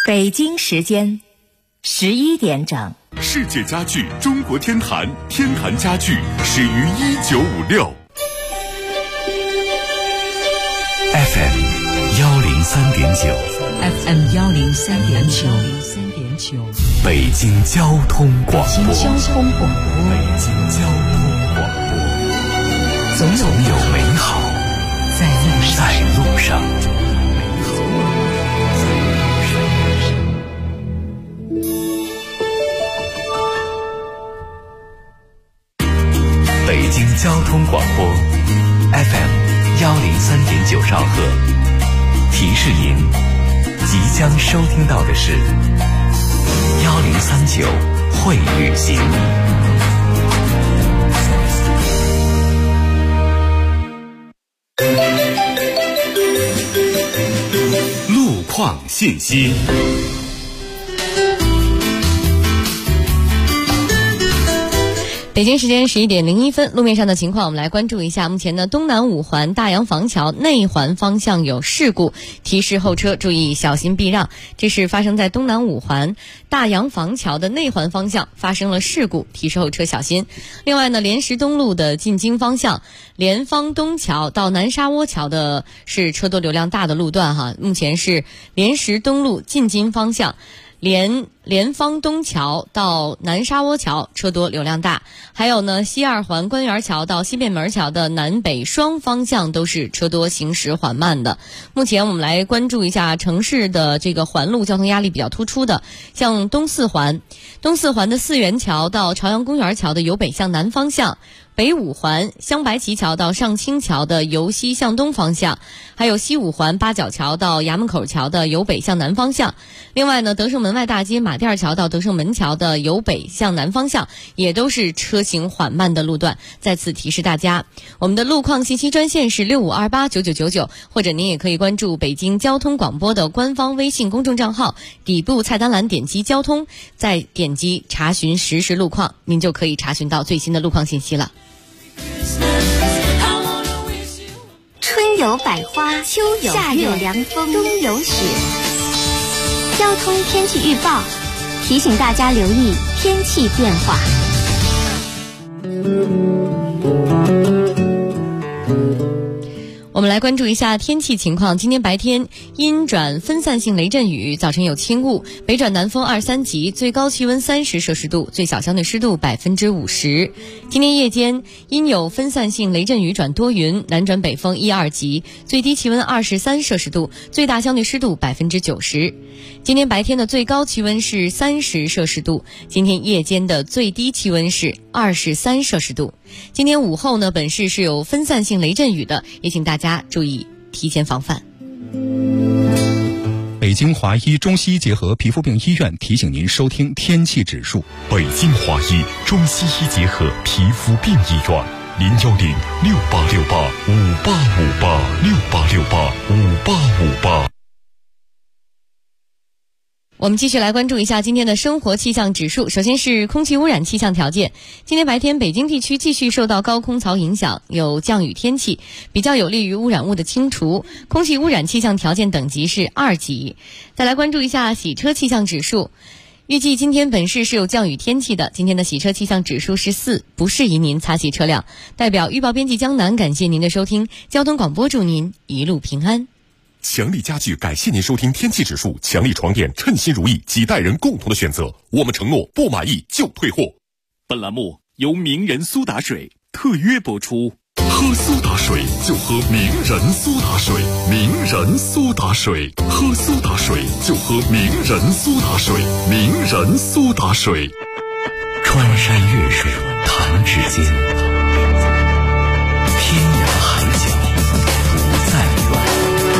北京时间11点整。 世界家具中国天坛，天坛家具始于1956。 FM 103.9 FM 103.9 北京交通广播。 北京交通广播。 总有美好在路上。北京交通广播 FM 103.9兆赫，提示您即将收听到的是1039会旅行。 路况信息。 北京时间11点01分，路面上的情况我们来关注一下。目前呢，东南五环大洋房桥内环方向有事故，提示后车注意小心避让。这是发生在东南五环大洋房桥的内环方向发生了事故，提示后车小心。另外呢，莲石东路的进京方向莲芳东桥到南沙窝桥的是车多流量大的路段哈，目前是莲石东路进京方向莲芳东桥到南沙窝桥车多流量大，还有呢西二环官园桥到西便门桥的南北双方向都是车多行驶缓慢的。目前我们来关注一下城市的这个环路交通压力比较突出的，像东四环的四元桥到朝阳公园桥的由北向南方向，北五环镶白旗桥到上清桥的由西向东方向，还有西五环八角桥到衙门口桥的由北向南方向。另外呢，德胜门外大街马甸桥到德胜门桥的由北向南方向也都是车行缓慢的路段。再次提示大家，我们的路况信息专线是65289999，或者您也可以关注北京交通广播的官方微信公众账号，底部菜单栏点击交通，再点击查询实时路况，您就可以查询到最新的路况信息了。 春有百花，秋有夏有凉风，冬有雪。交通天气预报提醒大家留意天气变化。 我们来关注一下天气情况。今天白天阴转分散性雷阵雨，早晨有轻雾，北转南风2、3级，最高气温30摄氏度，最小相对湿度50%。今天夜间阴有分散性雷阵雨转多云，南转北风1、2级，最低气温23摄氏度，最大相对湿度90%。今天白天的最高气温是30摄氏度，今天夜间的最低气温是23摄氏度。今天午后呢，本市是有分散性雷阵雨的，也请大家注意提前防范。 北京华医中西医结合皮肤病医院提醒您收听天气指数。 北京华医中西医结合皮肤病医院，0106868585868，68685858。 我们继续来关注一下今天的生活气象指数。首先是空气污染气象条件。今天白天北京地区继续受到高空槽影响，有降雨天气，比较有利于污染物的清除，空气污染气象条件等级是2级。再来关注一下洗车气象指数。预计今天本市是有降雨天气的，今天的洗车气象指数是4，不适宜您擦洗车辆。代表预报编辑江南感谢您的收听，交通广播祝您一路平安。 强力家具感谢您收听天气指数，强力床垫称心如意，几代人共同的选择，我们承诺不满意就退货。 本栏目由名人苏打水特约播出。 喝苏打水就喝名人苏打水，名人苏打水，喝苏打水就喝名人苏打水，名人苏打水。 穿山越水弹指间，天涯海角不再远。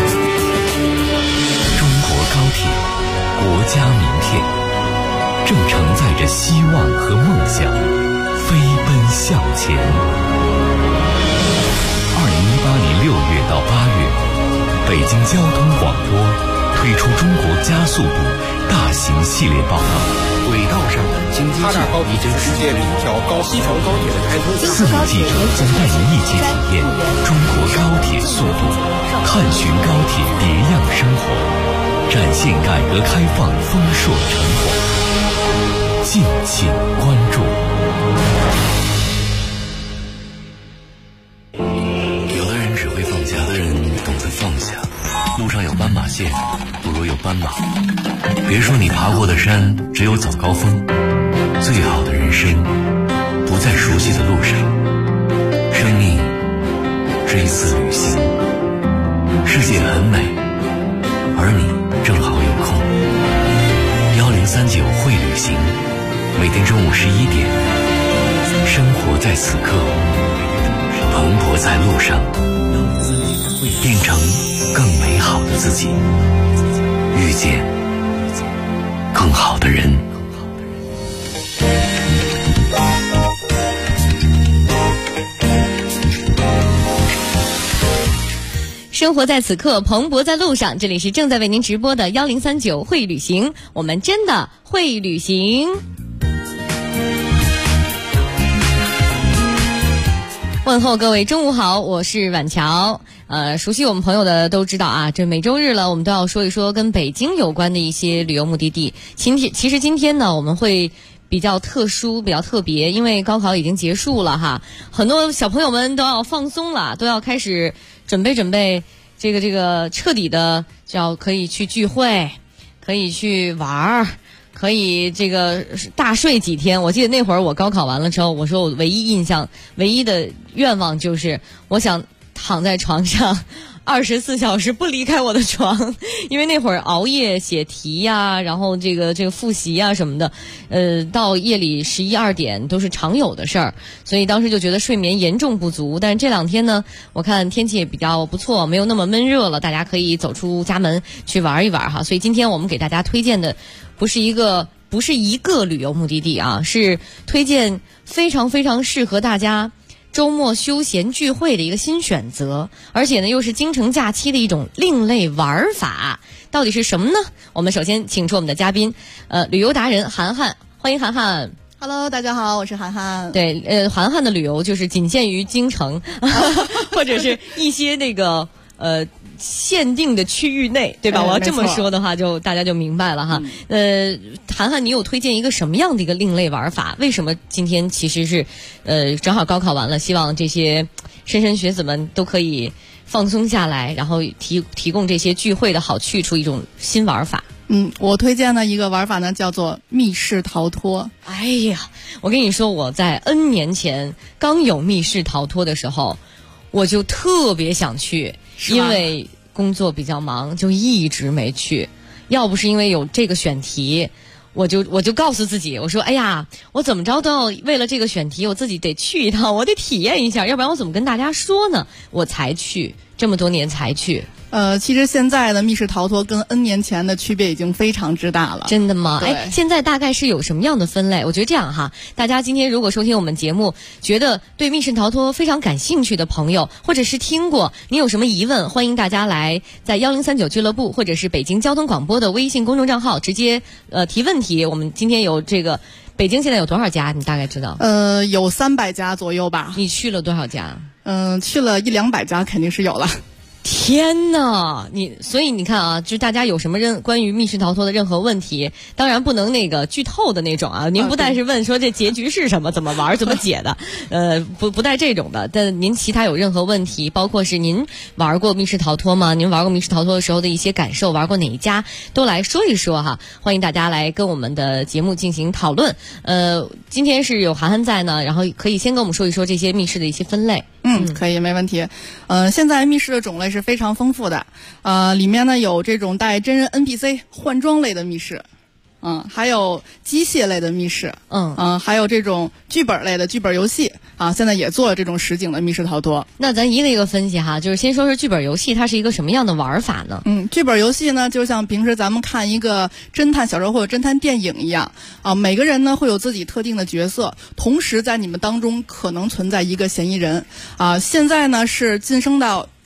中国高铁，国家名片，正承载着希望和梦想，飞奔向前。2018年6月到8月，北京交通广播推出中国加速度大型系列报道。 轨道上的经济计划已经实现了一条西条高铁的开通。 4名记者将带您一起体验中国高铁速度，探寻高铁别样生活。 展现改革开放丰硕成果，敬请关注。有的人只会放假，有的人懂得放下。路上有斑马线，不如有斑马。别说你爬过的山只有早高峰，最好的人生不在熟悉的路上。生命是一次旅行，世界很美，而你正好有空。1039会旅行，每天中午11点，生活在此刻，蓬勃在路上，变成更美好的自己，遇见更好的人。 生活在此刻，蓬勃在路上。这里是正在为您直播的1039会旅行，我们真的会旅行。问候各位中午好，我是婉乔。熟悉我们朋友的都知道啊，这每周日了，我们都要说一说跟北京有关的一些旅游目的地。其实今天呢，我们会比较特殊，比较特别，因为高考已经结束了哈，很多小朋友们都要放松了，都要开始准备这个彻底的，叫可以去聚会，可以去玩儿，可以这个大睡几天。我记得那会儿我高考完了之后，我说我唯一的愿望就是我想躺在床上24小时不离开我的床，因为那会儿熬夜写题呀，然后这个复习呀什么的，到夜里11、2点都是常有的事儿，所以当时就觉得睡眠严重不足。但是这2天呢，我看天气也比较不错，没有那么闷热了，大家可以走出家门去玩一玩哈。所以今天我们给大家推荐的不是一个旅游目的地啊，是推荐非常非常适合大家周末休闲聚会的一个新选择，而且呢又是京城假期的一种另类玩法。到底是什么呢？我们首先请出我们的嘉宾，旅游达人涵涵，欢迎涵涵。 Hello， 大家好，我是涵涵。 对，涵涵的旅游就是仅限于京城，或者是一些那个限定的区域内，对吧？我要这么说的话，就大家就明白了哈。涵涵，你有推荐一个什么样的一个另类玩法？为什么今天其实是正好高考完了，希望这些莘莘学子们都可以放松下来，然后提供这些聚会的好去处，一种新玩法。 我推荐的一个玩法呢，叫做密室逃脱。 哎呀，我跟你说，我在 N 年前刚有密室逃脱的时候，我就特别想去，因为工作比较忙，就一直没去。要不是因为有这个选题，我就告诉自己，我说哎呀，我怎么着都要为了这个选题，我自己得去一趟，我得体验一下，要不然我怎么跟大家说呢？我才去，这么多年才去。 其实现在的密室逃脱跟 N 年前的区别已经非常之大了。 真的吗？现在大概是有什么样的分类？我觉得这样哈，大家今天如果收听我们节目，觉得对密室逃脱非常感兴趣的朋友，或者是听过，你有什么疑问，欢迎大家来在1039俱乐部或者是北京交通广播的微信公众账号直接提问题。我们今天有这个北京现在有多少家？你大概知道？ 有300家左右吧。 你去了多少家？ 去了100-200家肯定是有了。 天哪，所以你看啊，就大家有什么关于密室逃脱的任何问题，当然不能那个剧透的那种啊。您不但是问说这结局是什么，怎么玩，怎么解的，不带这种的。但您其他有任何问题，包括是您玩过密室逃脱吗？您玩过密室逃脱的时候的一些感受，玩过哪一家，都来说一说哈。欢迎大家来跟我们的节目进行讨论。今天是有涵涵在呢，然后可以先跟我们说一说这些密室的一些分类。 可以，没问题。现在密室的种类是非常丰富的，里面呢有这种带真人 NPC 换装类的密室，还有机械类的密室，还有这种剧本类的剧本游戏啊，现在也做了这种实景的密室逃脱。 那咱一个一个分析哈，就是先说说剧本游戏，它是一个什么样的玩法呢？ 剧本游戏呢，就像平时咱们看一个侦探小说或者侦探电影一样啊，每个人呢会有自己特定的角色，同时在你们当中可能存在一个嫌疑人啊。现在呢是晋升到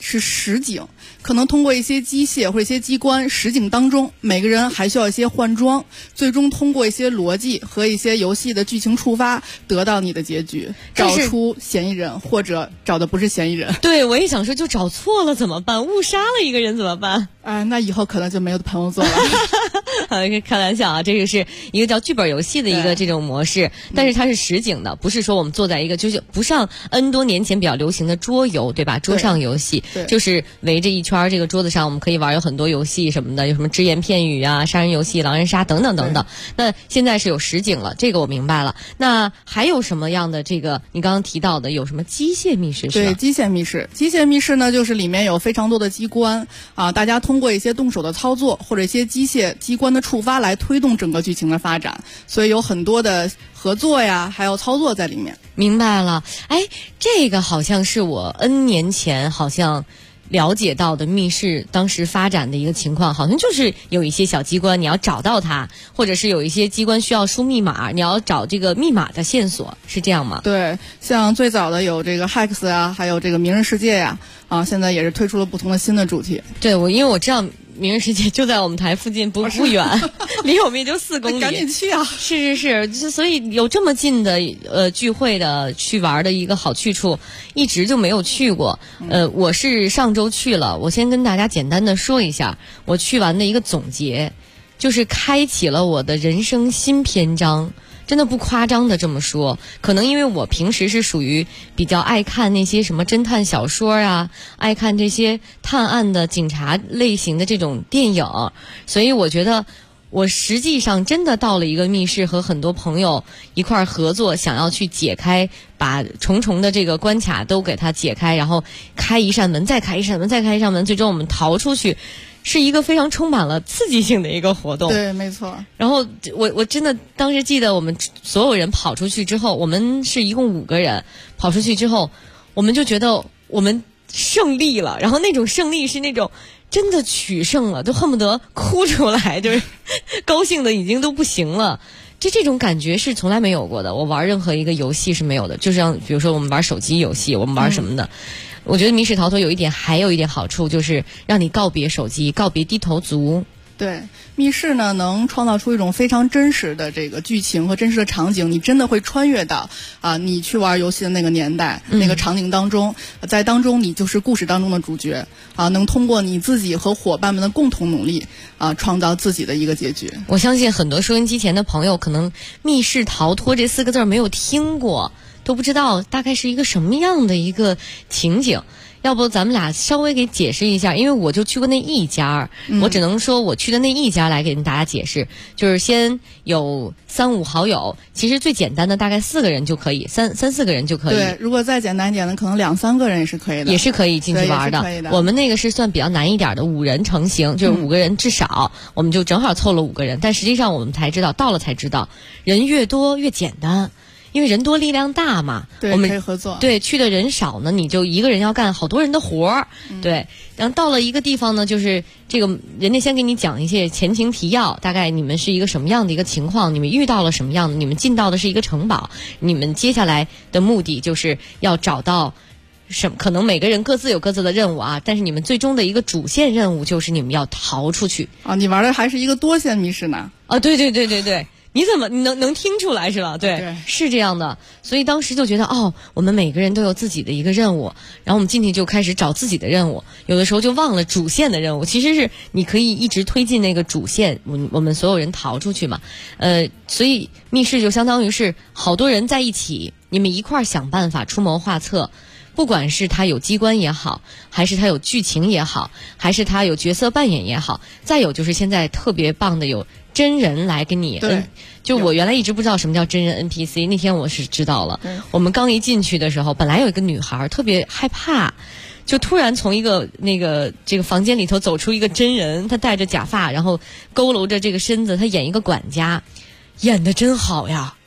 是实景，可能通过一些机械或者一些机关，实景当中每个人还需要一些换装，最终通过一些逻辑和一些游戏的剧情触发，得到你的结局，找出嫌疑人或者找的不是嫌疑人。 对，我也想说，就找错了怎么办？误杀了一个人怎么办？ 那以后可能就没有朋友做了。 开玩笑啊，这个是一个叫剧本游戏的一个这种模式，但是它是实景的，不是说我们坐在一个就是不像 N 多年前比较流行的桌游，对吧？桌上游戏就是围着一圈这个桌子上，我们可以玩有很多游戏什么的，有什么只言片语啊、杀人游戏、狼人杀等等等等。那现在是有实景了，这个我明白了。那还有什么样的这个你刚刚提到的有什么机械密室？ 对，机械密室。机械密室呢，就是里面有非常多的机关啊，大家通过一些动手的操作或者一些机械机关的触发来推动整个剧情的发展，所以有很多的合作呀，还有操作在里面。 明白了。这个好像是我 N 年前好像了解到的密室当时发展的一个情况，好像就是有一些小机关你要找到它，或者是有一些机关需要输密码，你要找这个密码的线索，是这样吗？ 对，像最早的有这个 Hex 啊，还有这个名人世界呀，现在也是推出了不同的新的主题。 对，因为我知道名人世界就在我们台附近，不远，离我们也就4公里， 赶紧去啊！ 是，所以有这么近的聚会的去玩的一个好去处，一直就没有去过。我是上周去了，我先跟大家简单的说一下我去完的一个总结，就是开启了我的人生新篇章。真的不夸张的这么说，可能因为我平时是属于比较爱看那些什么侦探小说啊，爱看这些探案的警察类型的这种电影，所以我觉得我实际上真的到了一个密室，和很多朋友一块合作，想要去解开，把重重的这个关卡都给它解开，然后开一扇门，再开一扇门，再开一扇门，最终我们逃出去。是一个非常充满了刺激性的一个活动。 对，没错。 然后我真的当时记得，我们所有人跑出去之后，我们是一共5个人跑出去之后，我们就觉得我们胜利了，然后那种胜利是那种真的取胜了，就恨不得哭出来，就是高兴的已经都不行了。这种感觉是从来没有过的，我玩任何一个游戏是没有的，就像比如说我们玩手机游戏，我们玩什么的。我觉得密室逃脱还有一点好处，就是让你告别手机，告别低头族。 对，密室呢能创造出一种非常真实的这个剧情和真实的场景，你真的会穿越到你去玩游戏的那个年代、那个场景当中，在当中你就是故事当中的主角能通过你自己和伙伴们的共同努力创造自己的一个结局。 我相信很多收音机前的朋友可能密室逃脱这4个字没有听过，都不知道大概是一个什么样的一个情景。要不咱们俩稍微给解释一下，因为我就去过那一家，我只能说我去的那一家来给大家解释。就是先有3、5好友，其实最简单的大概4个人就可以，3、4个人就可以。 对，如果再简单一点的，可能2、3个人也是可以的， 也是可以进去玩的。我们那个是算比较难一点的，5人成型，就是5个人至少，我们就正好凑了5个人。但实际上我们才知道，到了才知道，人越多越简单。因为人多力量大嘛， 对， 我们可以合作。 对，去的人少呢，你就一个人要干好多人的活儿。对，然后到了一个地方呢，就是这个人家先给你讲一些前情提要，大概你们是一个什么样的一个情况，你们遇到了什么样的，你们进到的是一个城堡，你们接下来的目的就是要找到可能每个人各自有各自的任务但是你们最终的一个主线任务就是你们要逃出去你玩的还是一个多线密室呢。 对。你能听出来是吧？对，是这样的。所以当时就觉得我们每个人都有自己的一个任务，然后我们进去就开始找自己的任务，有的时候就忘了主线的任务。其实是你可以一直推进那个主线，我们所有人逃出去嘛。所以密室就相当于是好多人在一起，你们一块儿想办法出谋划策。不管是它有机关也好，还是它有剧情也好，还是它有角色扮演也好，再有就是现在特别棒的有真人来跟你。就我原来一直不知道什么叫真人 NPC， 那天我是知道了。我们刚一进去的时候，本来有一个女孩特别害怕，就突然从一个这个房间里头走出一个真人，她戴着假发，然后佝偻着这个身子，她演一个管家，演得真好呀。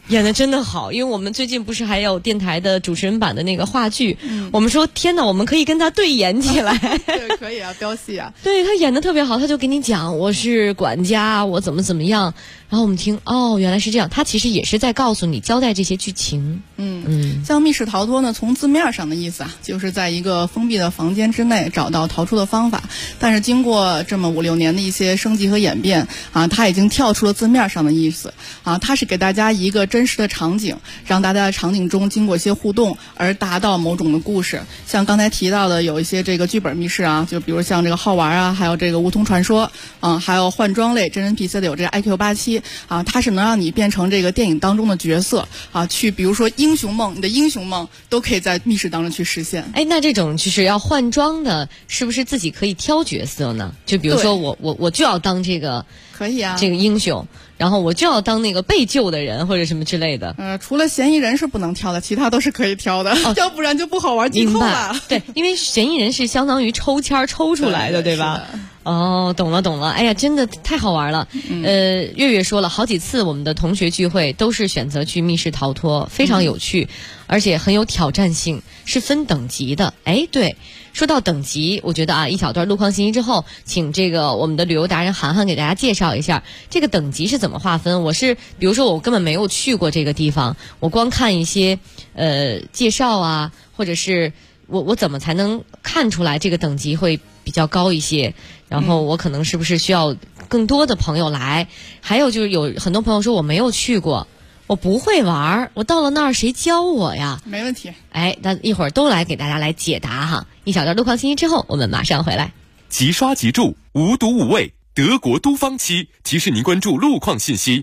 演得真的好，因为我们最近不是还有电台的主持人版的那个话剧，我们说天哪，我们可以跟他对演起来。 对，可以啊，飙戏啊。 对，他演得特别好，他就给你讲我是管家，我怎么样，然后我们听原来是这样，他其实也是在告诉你交代这些剧情。 像密室逃脱呢，从字面上的意思啊，就是在一个封闭的房间之内找到逃出的方法，但是经过这么5-6年的一些升级和演变啊，它已经跳出了字面上的意思啊，它是给大家一个真实的场景，让大家在场景中经过一些互动而达到某种的故事。像刚才提到的有一些这个剧本密室啊，就比如像这个好玩啊，还有这个梧桐传说还有换装类真人 PC 的有这个 IQ87啊，它是能让你变成这个电影当中的角色啊，去比如说英雄梦，你的英雄梦都可以在密室当中去实现。 那这种就是要换装的，是不是自己可以挑角色呢？就比如说我就要当这个， 可以啊， 这个英雄，然后我就要当那个被救的人或者什么之类的。 除了嫌疑人是不能挑的，其他都是可以挑的，要不然就不好玩，剧透了。 对，因为嫌疑人是相当于抽签抽出来的，对吧？懂了。哎呀，真的太好玩了。月月说了好几次，我们的同学聚会都是选择去密室逃脱，非常有趣，而且很有挑战性，是分等级的。对，说到等级，我觉得啊，一小段路况信息之后，请这个我们的旅游达人涵涵给大家介绍一下这个等级是怎么划分。比如说我根本没有去过这个地方，我光看一些介绍啊，或者是我怎么才能看出来这个等级会比较高一些？然后我可能是不是需要更多的朋友来？还有就是有很多朋友说我没有去过，我不会玩，我到了那儿谁教我呀？ 没问题。 那一会儿都来给大家来解答哈。一小段路况信息之后，我们马上回来。 即刷即住，无毒无味，德国都方漆提示您关注路况信息。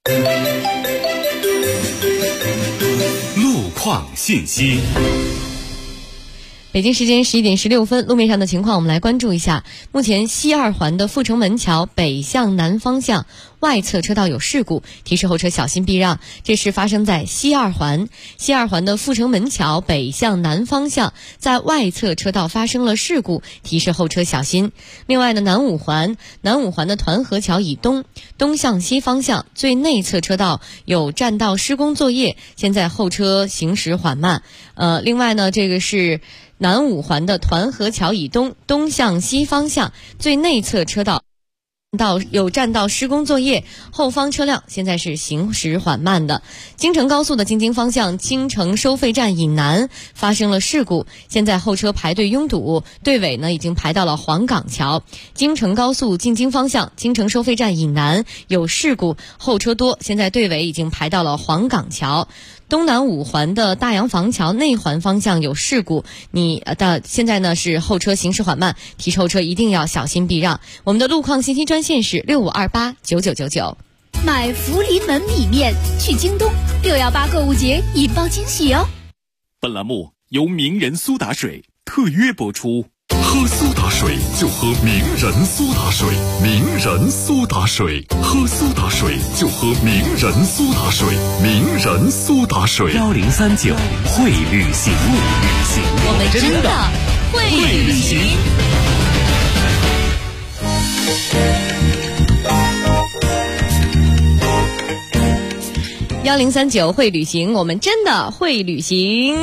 路况信息。 北京时间11点16分，路面上的情况我们来关注一下。目前西二环的阜成门桥北向南方向外侧车道有事故，提示后车小心避让。这是发生在西二环的阜成门桥北向南方向，在外侧车道发生了事故，提示后车小心。另外呢，南五环的团河桥以东向西方向最内侧车道有占道施工作业，现在后车行驶缓慢。另外呢，这个是南五环的团河桥以东向西方向最内侧车道有占道施工作业，后方车辆现在是行驶缓慢的。京承高速的京津方向京承收费站以南发生了事故，现在后车排队拥堵，队尾呢已经排到了黄岗桥。京承高速进京方向京承收费站以南有事故，后车多，现在队尾已经排到了黄岗桥。东南五环的大洋房桥内环方向有事故，现在呢是后车行驶缓慢，提示后车一定要小心避让。我们的路况信息专线是65289999。 买福临门米面去京东，618购物节引爆惊喜哦！ 本栏目由名人苏打水特约播出。 喝苏打水就喝名人苏打水，名人苏打水，喝苏打水就喝名人苏打水，名人苏打水。 1039会旅行， 我们真的会旅行。1039会旅行，我们真的会旅行。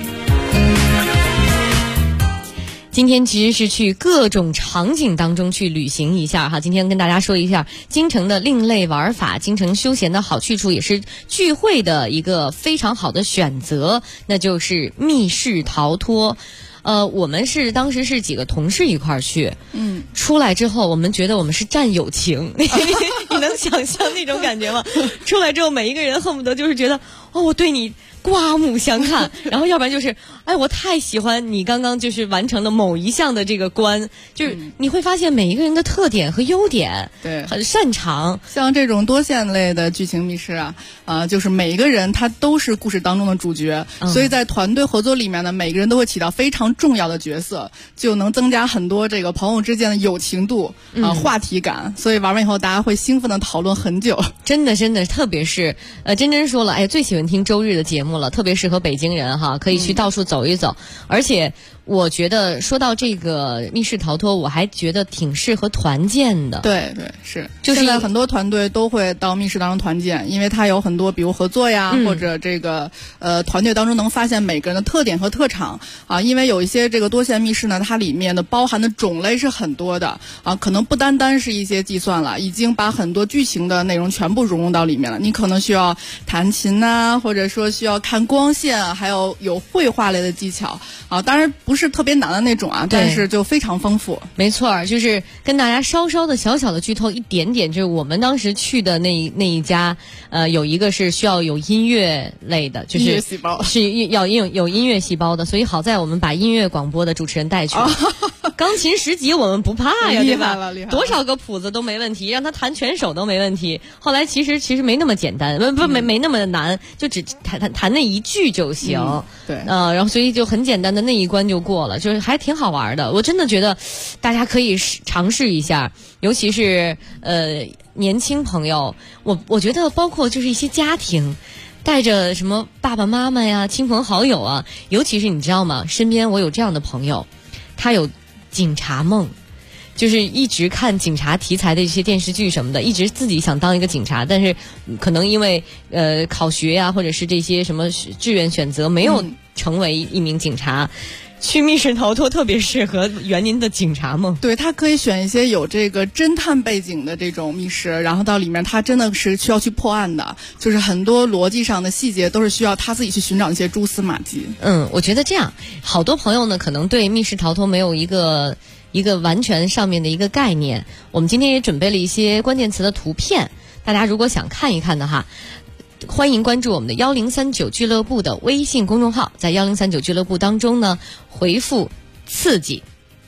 今天其实是去各种场景当中去旅行一下哈。今天跟大家说一下京城的另类玩法，京城休闲的好去处，也是聚会的一个非常好的选择，那就是密室逃脱。我们当时是几个同事一块儿去，出来之后我们觉得我们是战友情，你能想象那种感觉吗？出来之后每一个人恨不得就是觉得我对你刮目相看，然后要不然就是我太喜欢你刚刚就是完成了某一项的这个关，就是你会发现每一个人的特点和优点， 对， 很擅长。 像这种多线类的剧情密室就是每一个人他都是故事当中的主角，所以在团队合作里面呢，每个人都会起到非常重要的角色，就能增加很多这个朋友之间的友情度话题感，所以玩完以后大家会兴奋的讨论很久。真的， 特别是真真说了，最喜欢听周日的节目了，特别适合北京人哈，可以去到处走一走。而且我觉得说到这个密室逃脱，我还觉得挺适合团建的。 对对是， 就是现在很多团队都会到密室当中团建，因为它有很多比如合作呀，或者这个团队当中能发现每个人的特点和特长啊。因为有一些这个多线密室呢，它里面的包含的种类是很多的啊，可能不单单是一些计算了，已经把很多剧情的内容全部融入到里面了。你可能需要弹琴啊，或者说需要看光线啊，还有绘画类的技巧啊。当然不是特别难的那种啊，但是就非常丰富。 没错，就是跟大家稍稍的小小的剧透一点点，就是我们当时去的那一家，有一个是需要有音乐类的，就是音乐细胞是要有音乐细胞的，所以好在我们把音乐广播的主持人带去了。钢琴10级我们不怕呀，对吧？多少个谱子都没问题，让他弹全首都没问题。后来其实没那么简单，没那么难，就只弹那一句就行。 对， 然后所以就很简单的那一关就过了，就是还挺好玩的。我真的觉得大家可以尝试一下，尤其是年轻朋友，我觉得包括就是一些家庭。带着什么爸爸妈妈呀、亲朋好友啊，尤其是你知道吗？身边我有这样的朋友，他有警察梦，就是一直看警察题材的一些电视剧什么的，一直自己想当一个警察，但是可能因为考学呀，或者是这些什么志愿选择没有成为一名警察。去密室逃脱特别适合圆您的警察梦。 对，他可以选一些有这个侦探背景的这种密室，然后到里面他真的是需要去破案的，就是很多逻辑上的细节都是需要他自己去寻找一些蛛丝马迹。 我觉得这样，好多朋友呢可能对密室逃脱没有一个完全上面的一个概念。我们今天也准备了一些关键词的图片，大家如果想看一看的话，欢迎关注我们的1039俱乐部的微信公众号，在1039俱乐部当中呢，回复刺激，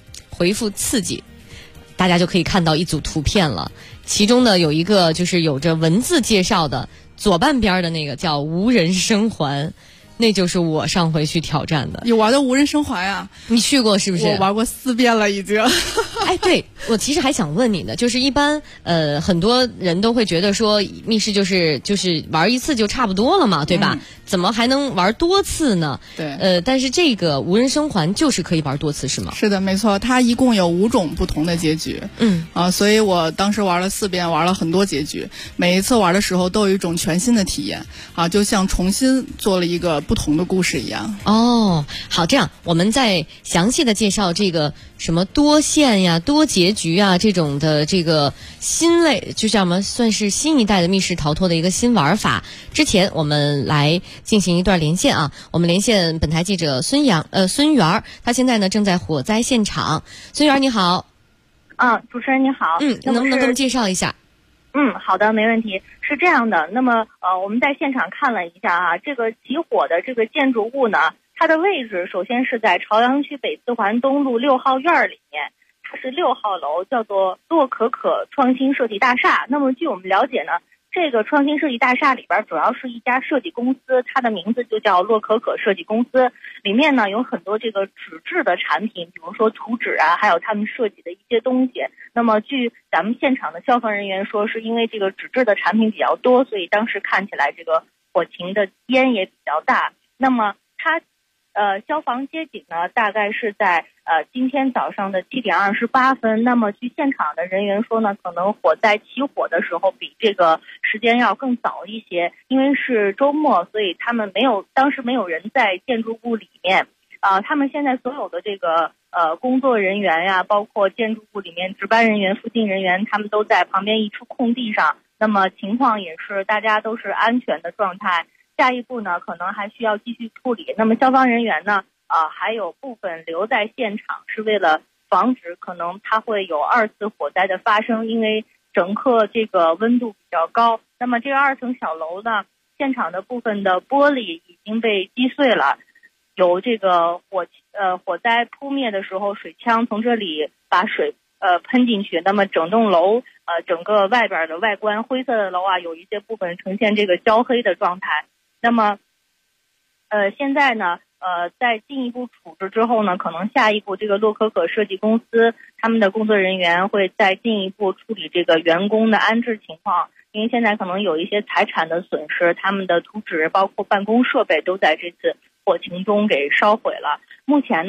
大家就可以看到一组图片了。其中呢有一个就是有着文字介绍的，左半边的那个叫无人生还，那就是我上回去挑战的。 有玩的无人生还啊？ 你去过是不是？ 我玩过4遍了已经。 哎，对，我其实还想问你的，就是一般很多人都会觉得说密室就是玩一次就差不多了嘛，对吧？怎么还能玩多次呢？ 对， 但是这个无人生还就是可以玩多次是吗？ 是的，没错，它一共有5种不同的结局。所以我当时玩了4遍，玩了很多结局，每一次玩的时候都有一种全新的体验啊，就像重新做了一个不同的故事一样。 哦，好，这样我们再详细的介绍这个什么多线呀、多结局啊这种的这个新类，就叫什么算是新一代的密室逃脱的一个新玩法。之前我们来进行一段连线啊，我们连线本台记者孙媛，他现在呢正在火灾现场。孙媛你好。 主持人你好。 能不能给我们介绍一下？ 好的，没问题。是这样的，那么我们在现场看了一下啊，这个起火的这个建筑物呢，它的位置首先是在朝阳区北四环东路6号院里面，它是6号楼，叫做洛可可创新设计大厦。那么据我们了解呢，这个创新设计大厦里边主要是一家设计公司，它的名字就叫洛可可设计公司。里面呢有很多这个纸质的产品，比如说图纸啊，还有他们设计的一些东西。那么据咱们现场的消防人员说，是因为这个纸质的产品比较多，所以当时看起来这个火情的烟也比较大。那么它消防接警呢，大概是在今天早上的7点28分。那么据现场的人员说呢，可能火灾起火的时候比这个时间要更早一些，因为是周末，所以他们当时没有人在建筑物里面。他们现在所有的这个工作人员呀，包括建筑物里面值班人员、附近人员，他们都在旁边一处空地上。那么情况也是大家都是安全的状态。下一步呢，可能还需要继续处理。那么消防人员呢，还有部分留在现场，是为了防止可能它会有2次火灾的发生，因为整个这个温度比较高。那么这个2层小楼呢，现场的部分的玻璃已经被击碎了，有这个火灾扑灭的时候，水枪从这里把水喷进去。那么整栋楼整个外边的外观灰色的楼啊，有一些部分呈现这个焦黑的状态。那么现在呢在进一步处置之后呢，可能下一步这个洛可可设计公司他们的工作人员会再进一步处理这个员工的安置情况，因为现在可能有一些财产的损失，他们的图纸包括办公设备都在这次火情中给烧毁了。目前呢，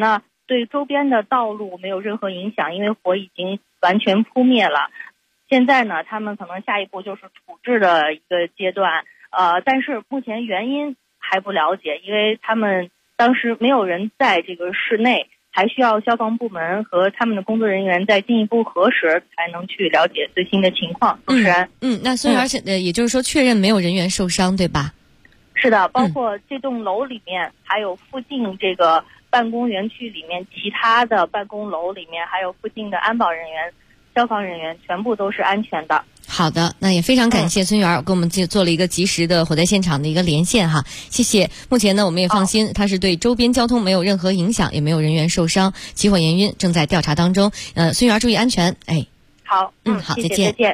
对周边的道路没有任何影响，因为火已经完全扑灭了。现在呢，他们可能下一步就是处置的一个阶段，但是目前原因还不了解，因为他们当时没有人在这个室内，还需要消防部门和他们的工作人员再进一步核实，才能去了解最新的情况。主持人， 那孙园也就是说确认没有人员受伤，对吧？ 是的，包括这栋楼里面，还有附近这个办公园区里面其他的办公楼里面，还有附近的安保人员、消防人员，全部都是安全的。 好的，那也非常感谢孙园给我们做了一个及时的火灾现场的一个连线哈，谢谢。目前呢，我们也放心，它是对周边交通没有任何影响，也没有人员受伤，起火原因正在调查当中。孙园注意安全，哎。 好， 好， 谢谢， 再见。 再见。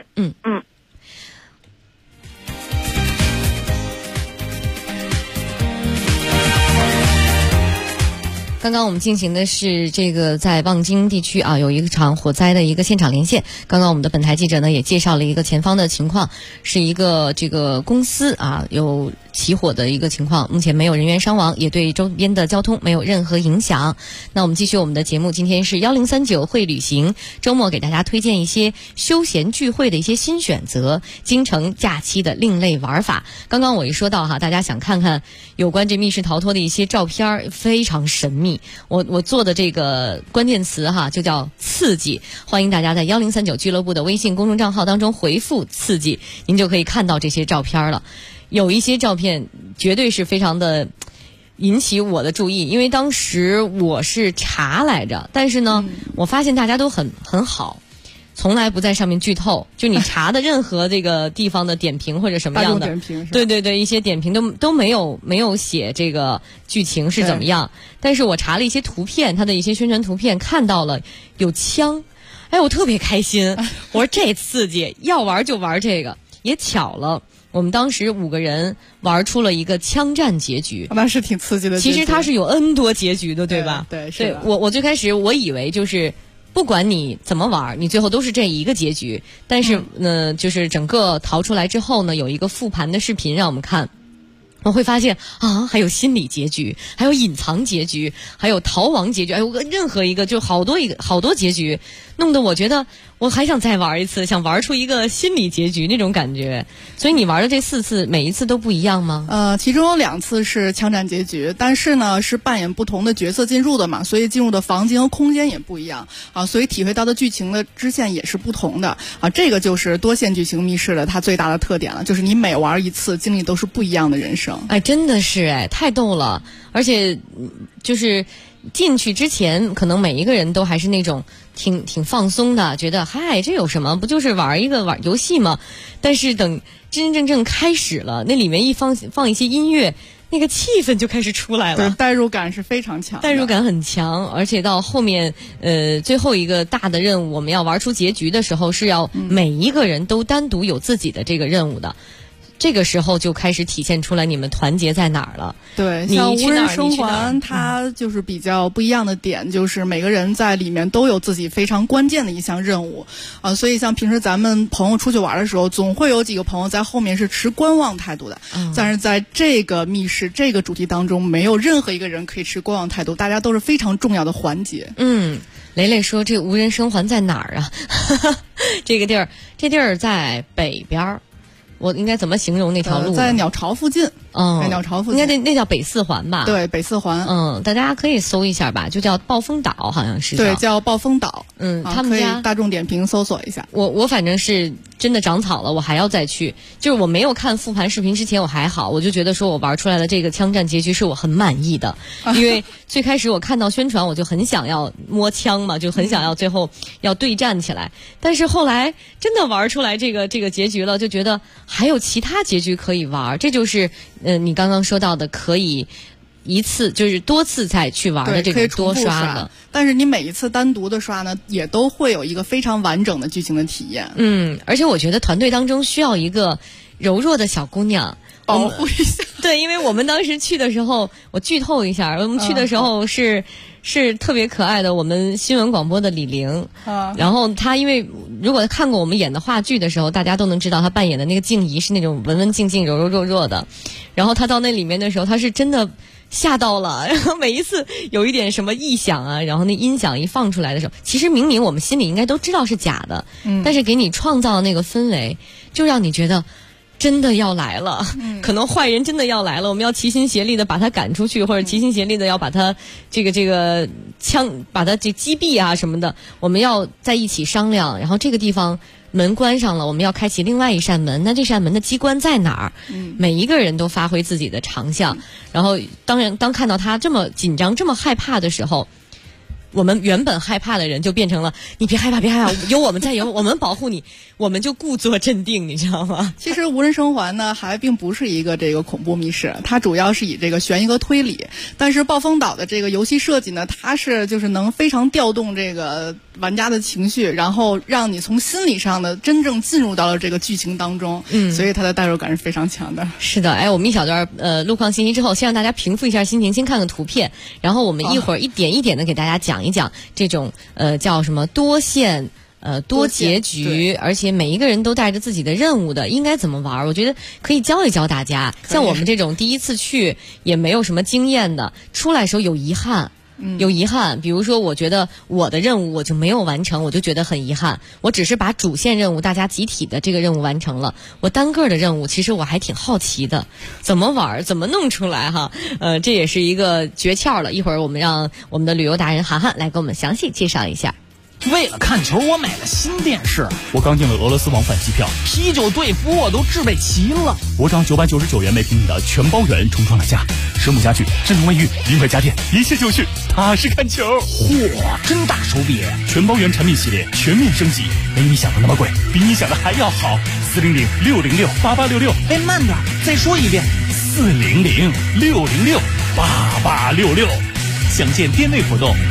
刚刚我们进行的是这个在望京地区有一场火灾的一个现场连线。刚刚我们的本台记者呢也介绍了一个前方的情况，是一个这个公司有起火的一个情况，目前没有人员伤亡，也对周边的交通没有任何影响。那我们继续我们的节目，今天是1039会旅行，周末给大家推荐一些休闲聚会的一些新选择，京城假期的另类玩法。刚刚我一说到大家想看看有关这密室逃脱的一些照片，非常神秘。我做的这个关键词就叫刺激，欢迎大家在1039俱乐部的微信公众账号当中回复刺激，您就可以看到这些照片了。有一些照片绝对是非常的引起我的注意，因为当时我是查来着，但是呢，我发现大家都很好，从来不在上面剧透，就你查的任何这个地方的点评或者什么样的，对，一些点评都没有写这个剧情是怎么样。但是我查了一些图片，它的一些宣传图片，看到了有枪，我特别开心，我说这刺激，要玩就玩这个。也巧了，我们当时5个人玩出了一个枪战结局， 那是挺刺激的结局。 其实它是有 N 多结局的，对吧？ 对，是。 我最开始我以为就是不管你怎么玩，你最后都是这一个结局。但是就是整个逃出来之后呢，有一个复盘的视频让我们看。我会发现还有心理结局，还有隐藏结局，还有逃亡结局，还有任何一个就好多结局，弄得我觉得我还想再玩一次，想玩出一个心理结局那种感觉。所以你玩的这4次，每一次都不一样吗？ 其中有2次是枪战结局，但是呢是扮演不同的角色进入的嘛，所以进入的房间和空间也不一样所以体会到的剧情的支线也是不同的这个就是多线剧情密室的它最大的特点了，就是你每玩一次经历都是不一样的人生。 真的是太逗了，而且就是进去之前可能每一个人都还是那种挺放松的，觉得这有什么，不就是玩游戏吗？但是等真真正正开始了，那里面一放一些音乐，那个气氛就开始出来了。 对，代入感是非常强， 代入感很强，而且到后面最后一个大的任务，我们要玩出结局的时候，是要每一个人都单独有自己的这个任务的。这个时候就开始体现出来你们团结在哪儿了。 对，像无人生还它就是比较不一样的点，就是每个人在里面都有自己非常关键的一项任务所以像平时咱们朋友出去玩的时候，总会有几个朋友在后面是持观望态度的但是在这个密室这个主题当中，没有任何一个人可以持观望态度，大家都是非常重要的环节。 雷雷说这无人生还在哪儿啊？这地儿在北边，我应该怎么形容那条路？ 在鸟巢附近。在鸟巢附近， 应该那叫北四环吧？ 对，北四环。 大家可以搜一下吧，就叫暴风岛，好像是。 对，叫暴风岛。 他们家可以大众点评搜索一下。 我反正是真的长草了，我还要再去。就是我没有看复盘视频之前我还好，我就觉得说我玩出来的这个枪战结局是我很满意的，因为最开始我看到宣传我就很想要摸枪嘛，就很想要最后要对战起来。但是后来真的玩出来这个结局了，就觉得还有其他结局可以玩，这就是你刚刚说到的可以一次就是多次再去玩的这种多刷的。 但是你每一次单独的刷呢，也都会有一个非常完整的剧情的体验。 而且我觉得团队当中需要一个柔弱的小姑娘保护一下。 对，因为我们当时去的时候，我剧透一下，我们去的时候是特别可爱的我们新闻广播的李玲然后她因为如果看过我们演的话剧的时候，大家都能知道她扮演的那个静怡是那种文文静静柔柔弱弱的，然后她到那里面的时候，她是真的吓到了。然后每一次有一点什么异响啊，然后那音响一放出来的时候，其实明明我们心里应该都知道是假的，但是给你创造那个氛围，就让你觉得真的要来了，可能坏人真的要来了，我们要齐心协力的把他赶出去，或者齐心协力的要把他这个把他这击毙啊什么的，我们要在一起商量。然后这个地方门关上了，我们要开启另外一扇门，那这扇门的机关在哪儿？每一个人都发挥自己的长项。然后当看到他这么紧张这么害怕的时候，我们原本害怕的人就变成了你别害怕别害怕，有我们在，有我们保护你，我们就故作镇定，你知道吗？ 其实无人生还呢还并不是一个这个恐怖密室，它主要是以这个悬疑和推理。但是暴风岛的这个游戏设计呢，它是就是能非常调动这个玩家的情绪，然后让你从心理上的真正进入到了这个剧情当中，所以它的代入感是非常强的。 是的，我们一小段路况信息之后，先让大家平复一下心情，先看看图片，然后我们一会儿一点一点的给大家讲一讲这种叫什么多线多结局，而且每一个人都带着自己的任务的，应该怎么玩？我觉得可以教一教大家。像我们这种第一次去也没有什么经验的，出来的时候有遗憾。比如说我觉得我的任务我就没有完成，我就觉得很遗憾，我只是把主线任务大家集体的这个任务完成了，我单个的任务其实我还挺好奇的，怎么玩怎么弄出来哈，这也是一个诀窍了。一会儿我们让我们的旅游达人涵涵来给我们详细介绍一下。 为了看球，我买了新电视。 我刚订了俄罗斯往返机票， 啤酒队服我都置备齐了。 我涨999元每平米的全包圆重创了家，蛇母家具、震动卫浴、零块家电，一切就绪，踏实看球。 嚯，真大手笔！ 全包圆产品系列全面升级，没你想的那么贵，比你想的还要好。400-606-8866。 哎，慢点，再说一遍。 400-606-8866。详见店内活动。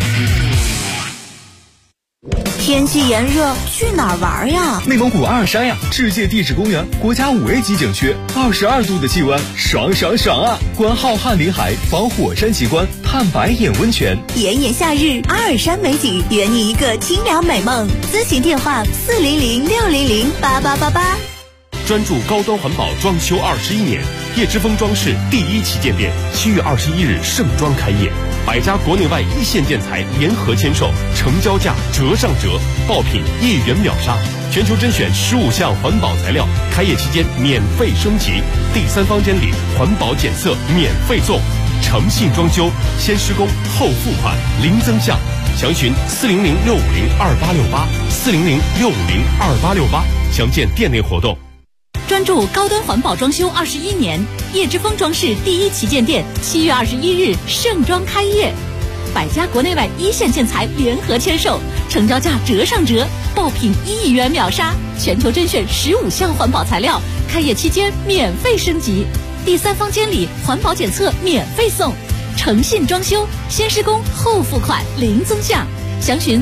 天气炎热，去哪儿玩呀？ 内蒙古阿尔山呀，世界地质公园，国家5A 级景区，22度的气温，爽爽爽啊！观浩瀚林海，访火山奇观，探白眼温泉。 炎炎夏日，阿尔山美景，圆你一个清凉美梦。咨询电话400-600-8888。 专注高端环保装修21年，叶之峰装饰第1旗舰店7月21日盛装开业，100家国内外一线建材联合签售，成交价折上折，爆品1元秒杀，全球甄选15项环保材料，开业期间免费升级，第3方监理环保检测免费送，诚信装修，先施工后付款，零增项，详询400-650-2868，400-650-2868，详见店内活动。 专注高端环保装修21年，叶之峰装饰第1旗舰店7月21日盛装开业，100家国内外一线建材联合签售，成交价折上折，爆品1亿元秒杀，全球甄选15项环保材料，开业期间免费升级，第3方监理环保检测免费送，诚信装修，先施工后付款，零增项，详询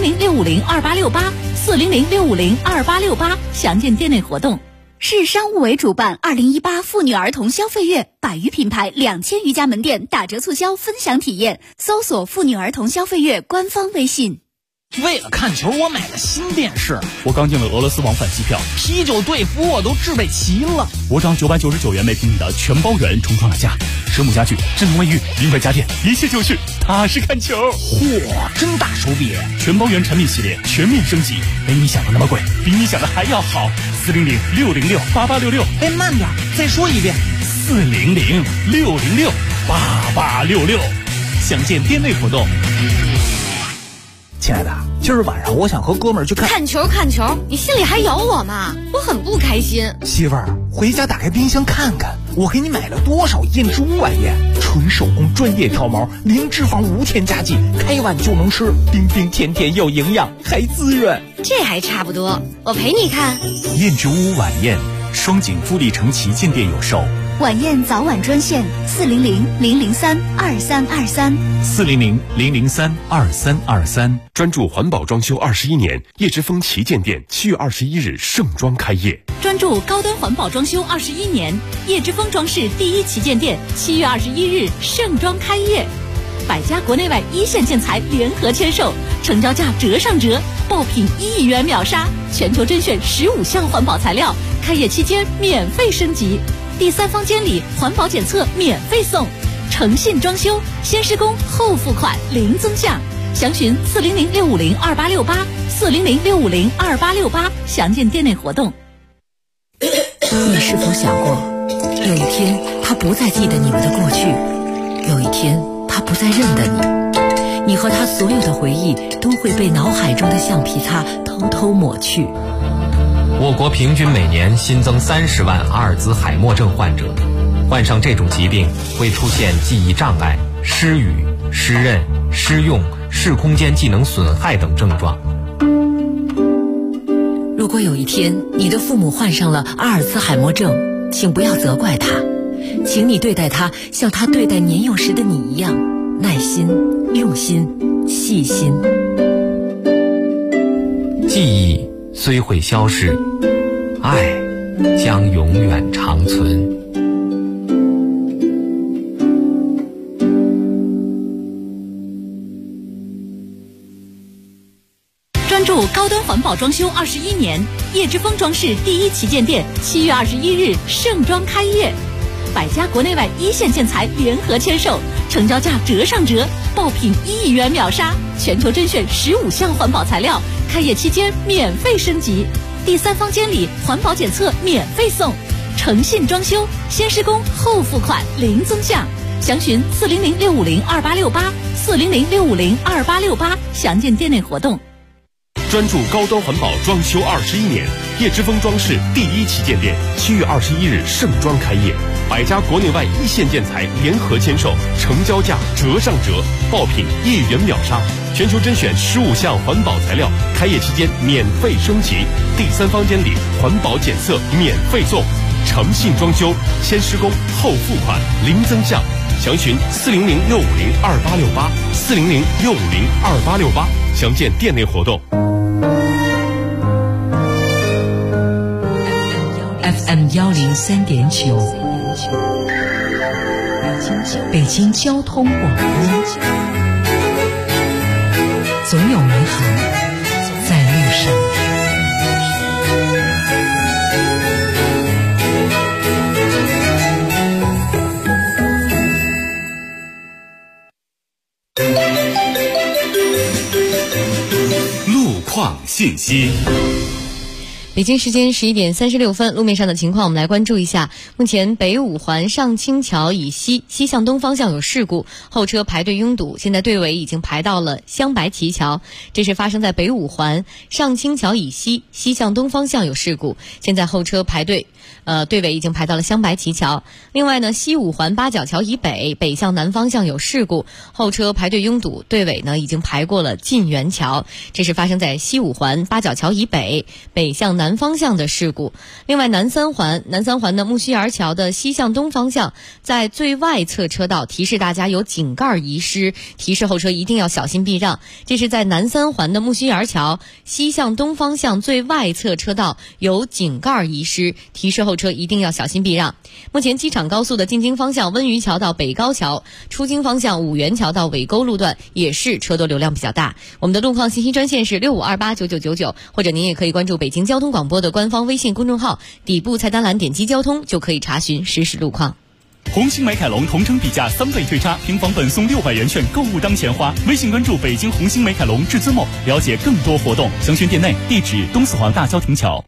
400-650-2868，400-650-2868，详见店内活动。市商务委主办2018妇女儿童消费月，100余品牌2000余家门店打折促销分享体验，搜索妇女儿童消费月官方微信。 为了看球，我买了新电视。 我刚订了俄罗斯往返机票， 啤酒队服我都置备齐了。 我涨999元每平米的全包圆重创了家，蛇母家具、震动卫浴、零块家电，一切就绪，踏实看球。 嚯，真大手笔！ 全包圆产品系列全面升级，没你想的那么贵，比你想的还要好。400-606-8866。 哎，慢点，再说一遍。 400-606-8866，详见店内活动。 亲爱的，今儿晚上我想和哥们儿去看球，你心里还有我吗？我很不开心。 媳妇儿，回家打开冰箱看看，我给你买了多少燕之屋晚宴，纯手工专业挑毛，零脂肪无添加剂，开碗就能吃，冰冰甜甜又营养，还滋润。 这还差不多，我陪你看。 燕之屋晚宴，双井富力城旗舰店有售。 晚宴早晚专线 400-003-2323，400-003-2323。 专注环保装修21年，叶之峰旗舰店7月21日盛装开业。 专注高端环保装修21年，叶之峰装饰第1旗舰店7月21日盛装开业，100家国内外一线建材联合签售，成交价折上折，爆品1亿元秒杀，全球甄选15项环保材料，开业期间免费升级，第3方监理环保检测免费送， 诚信装修，先施工后付款零增项，详询400-650-2868，400-650-2868，详见店内活动。 你是否想过，有一天他不再记得你们的过去，有一天他不再认得你，你和他所有的回忆都会被脑海中的橡皮擦偷偷抹去。 我国平均每年新增30万阿尔兹海默症患者，患上这种疾病会出现记忆障碍、失语、失认、失用、视空间技能损害等症状。 如果有一天你的父母患上了阿尔兹海默症，请不要责怪他，请你对待他像他对待年幼时的你一样，耐心、用心、细心。 记忆虽会消逝，爱将永远长存。 专注高端环保装修21年，叶之峰装饰第一旗舰店7月21日盛装开业，100家国内外一线建材联合签售，成交价折上折，爆品1亿元秒杀，全球甄选15项环保材料，开业期间免费升级，第3方监理环保检测免费送，诚信装修，先施工后付款零增项，详询400-650-2868，400-650-2868，详见店内活动。 专注高端环保装修21年，叶之峰装饰第一旗舰店7月21日盛装开业，100家国内外一线建材联合签售，成交价折上折，爆品1亿元秒杀，全球甄选15项环保材料，开业期间免费升级，第3方监理环保检测免费送，诚信装修，先施工后付款零增项，详询400-650-2868，400-650-2868，详见店内活动。 FM 103.9，北京交通广播，总有美好在路上。 路况信息。 北京时间11点36分，路面上的情况我们来关注一下。目前北五环上清桥以西向东方向有事故，后车排队拥堵，现在队尾已经排到了镶白旗桥。这是发生在北五环上清桥以西向东方向有事故，现在后车排队队尾已经排到了镶白旗桥。另外呢，西五环八角桥以北向南方向有事故，后车排队拥堵，队尾呢已经排过了晋元桥。这是发生在西五环八角桥以北向南方向的事故。另外南三环的木樨园桥的西向东方向，在最外侧车道提示大家有井盖遗失，提示后车一定要小心避让。这是在南三环的木樨园桥西向东方向最外侧车道有井盖遗失，提示后车一定要小心避让。目前机场高速的进京方向温榆桥到北高桥，出京方向五原桥到尾沟路段也是车多流量比较大。我们的路况信息专线是65289999，或者您也可以关注北京交通广播的官方微信公众号，底部菜单栏点击交通就可以查询实时路况。 红星美凯龙同城比价3倍退差，平房本送600元券，购物当钱花。微信关注北京红星美凯龙至尊某，了解更多活动。详询店内，地址东四环大郊亭桥。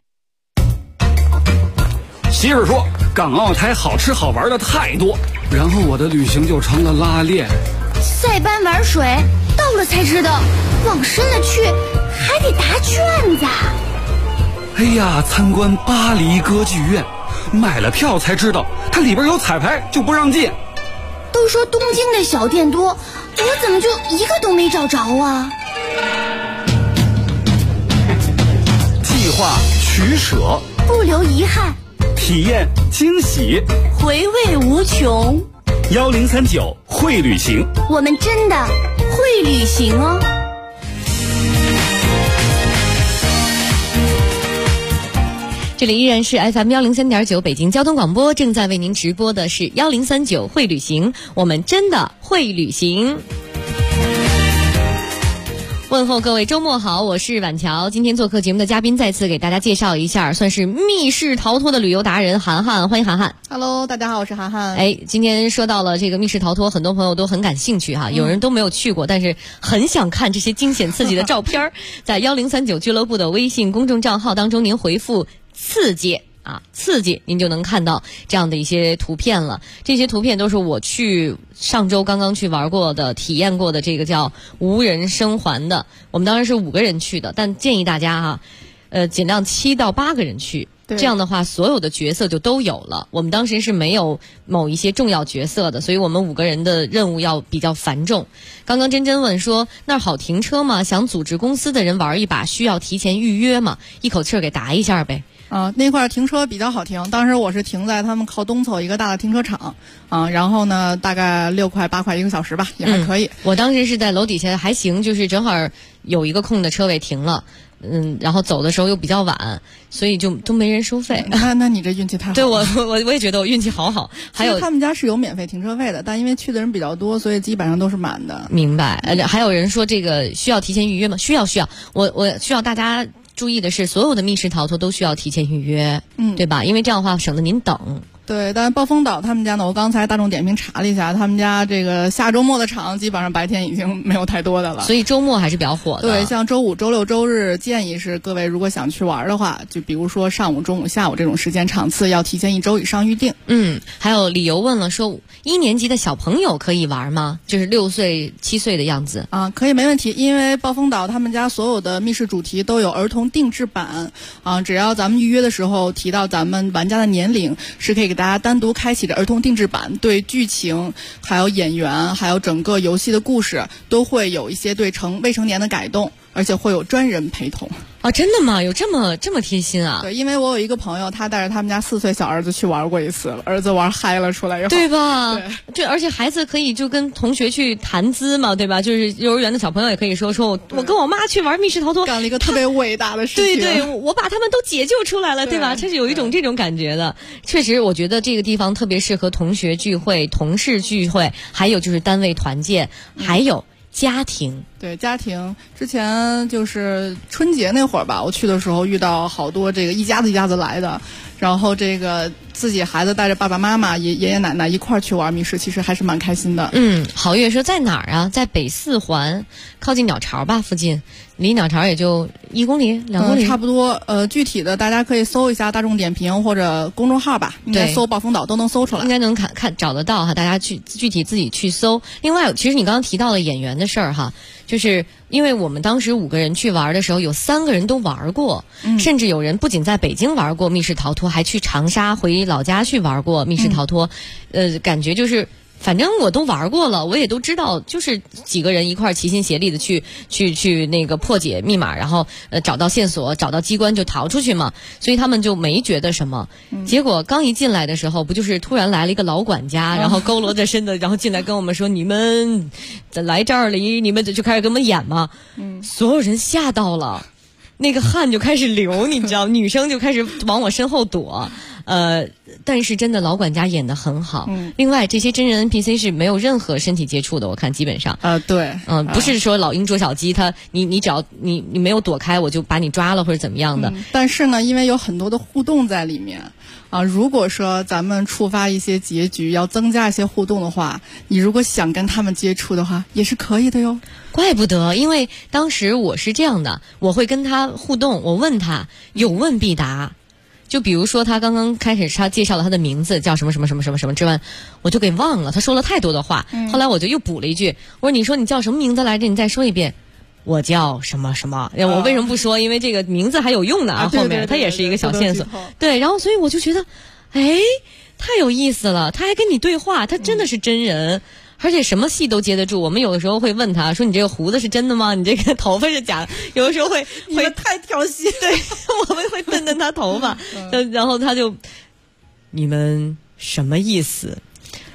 媳妇说港澳台好吃好玩的太多，然后我的旅行就成了拉练。 塞班玩水到了才知道，往深了去还得答卷子。 哎呀，参观巴黎歌剧院，买了票才知道它里边有彩排就不让进。 都说东京的小店多，我怎么就一个都没找着啊？ 计划取舍， 不留遗憾， 体验惊喜， 回味无穷。 1039会旅行， 我们真的会旅行哦。 这里依然是 FM 103.9北京交通广播，正在为您直播的是1039会旅行，我们真的会旅行。 问候各位周末好，我是婉乔。今天做客节目的嘉宾再次给大家介绍一下，算是密室逃脱的旅游达人涵涵，欢迎涵涵。 Hello， 大家好，我是涵涵。 今天说到了这个密室逃脱，很多朋友都很感兴趣哈，有人都没有去过，但是很想看这些惊险刺激的照片。在1039俱乐部的微信公众账号当中，您回复刺激刺激，您就能看到这样的一些图片了。这些图片都是我上周刚刚去玩过的、体验过的，这个叫无人生还的。我们当时是5个人去的，但建议大家尽量7到8个人去。这样的话，所有的角色就都有了。我们当时是没有某一些重要角色的，所以我们5个人的任务要比较繁重。刚刚珍珍问说，那儿好停车吗？想组织公司的人玩一把，需要提前预约吗？一口气儿给答一下呗。 那块停车比较好停，当时我是停在他们靠东侧一个大的停车场然后呢大概6块8块1个小时吧，也还可以。 我当时是在楼底下还行，就是正好有一个空的车位停了。然后走的时候又比较晚，所以就都没人收费。 那你这运气太好了。 对，我也觉得我运气好。还有他们家是有免费停车位的，但因为去的人比较多，所以基本上都是满的。 明白。还有人说这个需要提前预约吗？需要。我需要大家注意的是，所有的密室逃脱都需要提前预约，对吧？因为这样的话省得您等。 对，但是暴风岛他们家呢，我刚才大众点评查了一下，他们家这个下周末的场基本上白天已经没有太多的了， 所以周末还是比较火的。 对，像周5、周6、周日，建议是各位如果想去玩的话，就比如说上午、中午、下午这种时间场次，要提前1周以上预定。 还有理由问了说，1年级的小朋友可以玩吗？就是6岁、7岁的样子可以，没问题。因为暴风岛他们家所有的密室主题都有儿童定制版只要咱们预约的时候提到咱们玩家的年龄，是可以给大家单独开启的儿童定制版，对剧情还有演员还有整个游戏的故事都会有一些对未成年的改动，而且会有专人陪同。 真的吗？有这么贴心啊？ 对，因为我有一个朋友，他带着他们家4岁小儿子去玩过一次了，儿子玩嗨了出来以后， 对吧？对，而且孩子可以就跟同学去谈资嘛，对吧？就是幼儿园的小朋友也可以说我跟我妈去玩密室逃脱， 干了一个特别伟大的事情。 对，我把他们都解救出来了，对吧？这是有一种这种感觉的。确实，我觉得这个地方特别适合同学聚会、同事聚会，还有就是单位团建，还有家庭。 对，家庭之前就是春节那会儿吧，我去的时候遇到好多这个一家子来的，然后这个自己孩子带着爸爸妈妈、爷爷奶奶一块儿去玩密室，其实还是蛮开心的。 郝月说在哪儿啊？在北4环，靠近鸟巢吧附近，离鸟巢也就1公里、2公里， 差不多。具体的大家可以搜一下大众点评或者公众号吧，应该搜暴风岛都能搜出来， 应该能找得到哈。大家去具体自己去搜。另外，其实你刚刚提到了演员的事儿哈。就是因为我们当时5个人去玩的时候，有3个人都玩过，甚至有人不仅在北京玩过密室逃脱，还去长沙回老家去玩过密室逃脱。感觉就是反正我都玩过了，我也都知道，就是几个人一块齐心协力的去那个破解密码，然后找到线索，找到机关就逃出去嘛，所以他们就没觉得什么。结果刚一进来的时候，不就是突然来了一个老管家，然后佝偻着身的，然后进来跟我们说你们来这儿里，你们就开始跟我们演嘛。所有人吓到了，那个汗就开始流，你知道，女生就开始往我身后躲。但是真的老管家演得很好。另外这些真人 NPC 是没有任何身体接触的，我看基本上。 对。 不是说老鹰捉小鸡，你只要你没有躲开，我就把你抓了或者怎么样的。 但是呢，因为有很多的互动在里面如果说咱们触发一些结局，要增加一些互动的话，你如果想跟他们接触的话，也是可以的哟。 怪不得，因为当时我是这样的，我会跟他互动，我问他，有问必答。就比如说他刚刚开始他介绍了他的名字叫什么什么什么什么什么之外，我就给忘了，他说了太多的话。后来我就又补了一句，我说你说你叫什么名字来着？你再说一遍。我叫什么什么，我为什么不说？因为这个名字还有用呢后面它也是一个小线索。对，然后所以我就觉得太有意思了，他还跟你对话，他真的是真人。而且什么戏都接得住。我们有的时候会问他说：“你这个胡子是真的吗？你这个头发是假的？”有的时候会太挑衅， 对，我们会瞪他头发，然后他就，你们什么意思？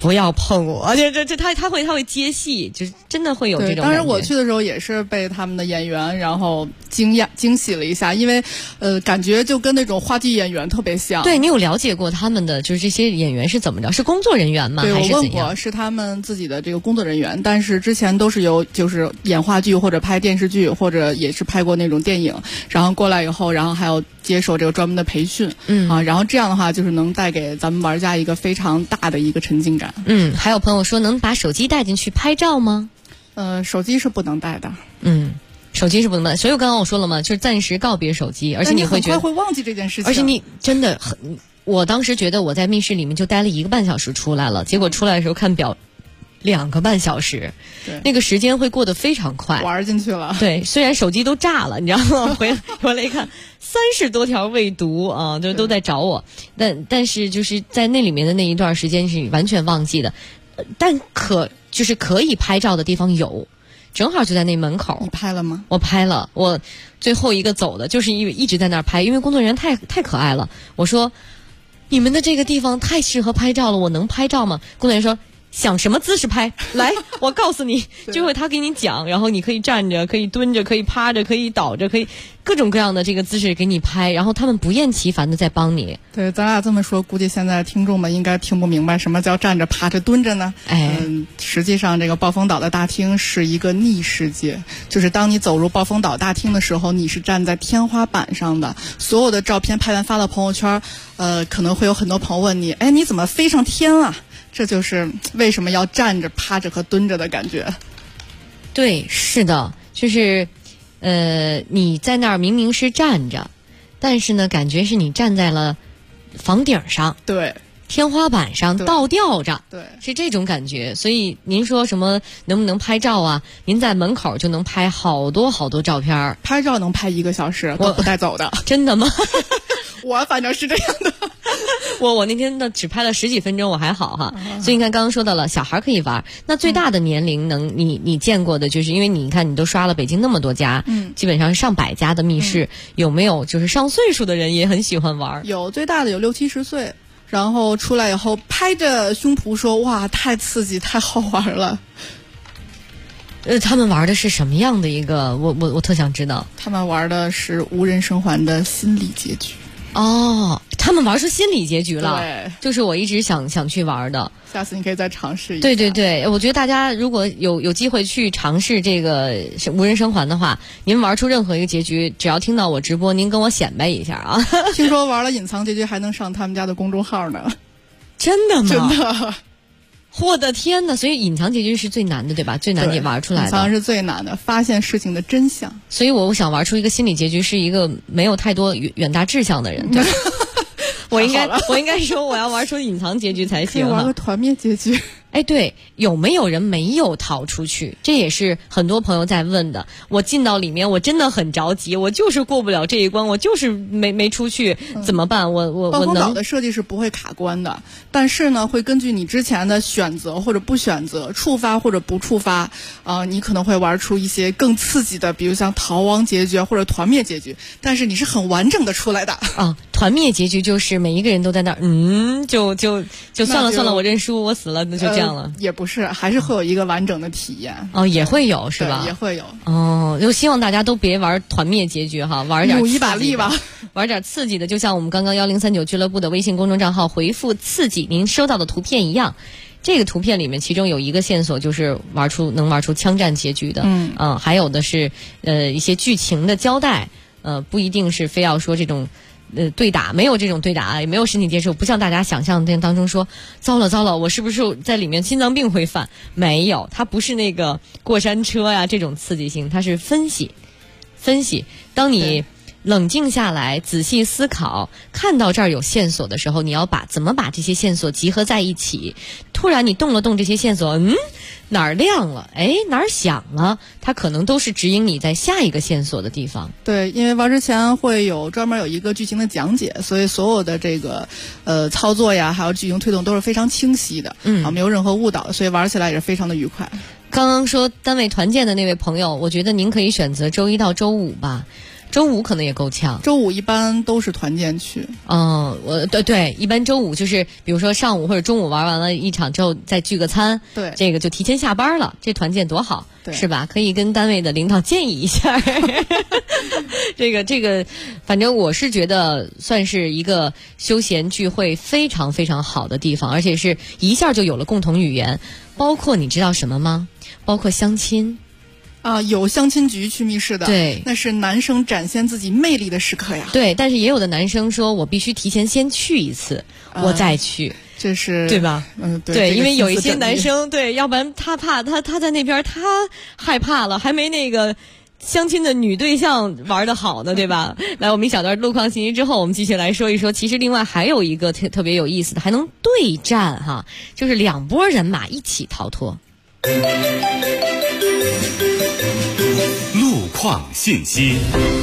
不要碰我，而且他会接戏，就是真的会有这种。 当时我去的时候也是被他们的演员然后惊喜了一下，因为感觉就跟那种话剧演员特别像。 对，你有了解过他们的就是这些演员是怎么着？是工作人员吗？ 对， 还是我问过，是他们自己的这个工作人员，但是之前都是由就是演话剧或者拍电视剧，或者也是拍过那种电影，然后过来以后，然后还要接受这个专门的培训，然后这样的话就是能带给咱们玩家一个非常大的一个沉浸感。 还有朋友说能把手机带进去拍照吗？ 手机是不能带的。 手机是不能带，所以刚刚我说了嘛，就是暂时告别手机，而且你会觉得很快会忘记这件事情， 而且你真的很，我当时觉得我在密室里面就待了1个半小时出来了，结果出来的时候看表2个半小时，那个时间会过得非常快， 玩进去了。 对，虽然手机都炸了，你知道吗？回来一看，30多条未读啊，就都在找我。但是就是在那里面的那一段时间是完全忘记的，但就是可以拍照的地方有。正好就在那门口。 你拍了吗？ 我拍了，我最后一个走的，就是因为一直在那儿拍，因为工作人员太可爱了。我说，你们的这个地方太适合拍照了，我能拍照吗？工作人员说，想什么姿势拍？来，我告诉你，就会他给你讲，然后你可以站着，可以蹲着，可以趴着，可以倒着，可以各种各样的这个姿势给你拍，然后他们不厌其烦的在帮你。 对，咱俩这么说，估计现在听众们应该听不明白什么叫站着、趴着、蹲着呢。实际上这个暴风岛的大厅是一个逆世界，就是当你走入暴风岛大厅的时候，你是站在天花板上的，所有的照片拍完发到朋友圈，可能会有很多朋友问你，你怎么飞上天了？这就是为什么要站着、趴着和蹲着的感觉。 对，是的，就是你在那儿明明是站着，但是呢，感觉是你站在了房顶上， 对， 天花板上倒吊着， 对， 是这种感觉。所以您说什么能不能拍照啊？您在门口就能拍好多好多照片， 拍照能拍1个小时，都不带走的。 真的吗？ 我反正是这样的。 我那天呢只拍了10几分钟，我还好哈。所以你看，刚刚说到了小孩可以玩，那最大的年龄你见过的，就是因为你看你都刷了北京那么多家，基本上上百家的密室，有没有就是上岁数的人也很喜欢玩？ 有，最大的有60、70岁，然后出来以后拍着胸脯说：“哇，太刺激，太好玩了。” 他们玩的是什么样的一个？我特想知道。 他们玩的是无人生还的心理结局。 哦，他们玩出心理结局了， 对， 就是我一直想去玩的。 下次你可以再尝试一下。 对对对，我觉得大家如果有机会去尝试这个无人生还的话，您玩出任何一个结局，只要听到我直播，您跟我显摆一下啊。 听说玩了隐藏结局还能上他们家的公众号呢。 真的吗？ 真的。 我的天哪！所以隐藏结局是最难的，对吧？最难你玩出来的。 隐藏是最难的，发现事情的真相。 所以我想玩出一个心理结局，是一个没有太多远大志向的人。对我应该说我要玩出隐藏结局才行。 可以玩个团灭结局。 对，有没有人没有逃出去？这也是很多朋友在问的。我进到里面，我真的很着急，我就是过不了这一关，我就是没出去，怎么办？ 暴风岛的设计是不会卡关的，但是呢，会根据你之前的选择或者不选择，触发或者不触发，你可能会玩出一些更刺激的，比如像逃亡结局或者团灭结局，但是你是很完整的出来的。 团灭结局就是每一个人都在那儿，就算了，我认输，我死了，那就这样。 也不是，还是会有一个完整的体验。 也会有是吧？ 也会有。 就希望大家都别玩团灭结局哈，玩点努一把力吧， 玩点刺激的，就像我们刚刚1039俱乐部的微信公众账号回复刺激您收到的图片一样。这个图片里面其中有一个线索就是能玩出枪战结局的，还有的是一些剧情的交代，不一定是非要说这种。对打没有这种对打，也没有身体接触，不像大家想象当中说糟了，我是不是在里面心脏病会犯？没有，它不是那个过山车呀这种刺激性，它是分析。当你冷静下来，仔细思考，看到这儿有线索的时候，你要怎么把这些线索集合在一起？突然你动了动这些线索，哪儿亮了？哪儿响了？它可能都是指引你在下一个线索的地方。 对，因为玩之前会专门有一个剧情的讲解，所以所有的这个操作呀，还有剧情推动都是非常清晰的，没有任何误导，所以玩起来也是非常的愉快。刚刚说单位团建的那位朋友，我觉得您可以选择周1到周5吧。 周五可能也够呛。 周五一般都是团建去。 对，一般周五就是比如说上午或者中午玩完了一场之后再聚个餐， 对， 这个就提前下班了，这团建多好，是吧？可以跟单位的领导建议一下。这个，反正我是觉得算是一个休闲聚会非常非常好的地方，而且是一下就有了共同语言。包括你知道什么吗？包括相亲。 有相亲局去密室的， 对， 那是男生展现自己魅力的时刻呀。 对，但是也有的男生说我必须提前先去一次，我再去， 这是对吧？ 对， 因为有一些男生对，要不然他怕他在那边他害怕了，还没那个相亲的女对象玩得好呢，对吧？来，我们一小段路况信息之后，我们继续来说一说，其实另外还有一个特别有意思的，还能对战哈，就是2拨人马一起逃脱。 路况信息。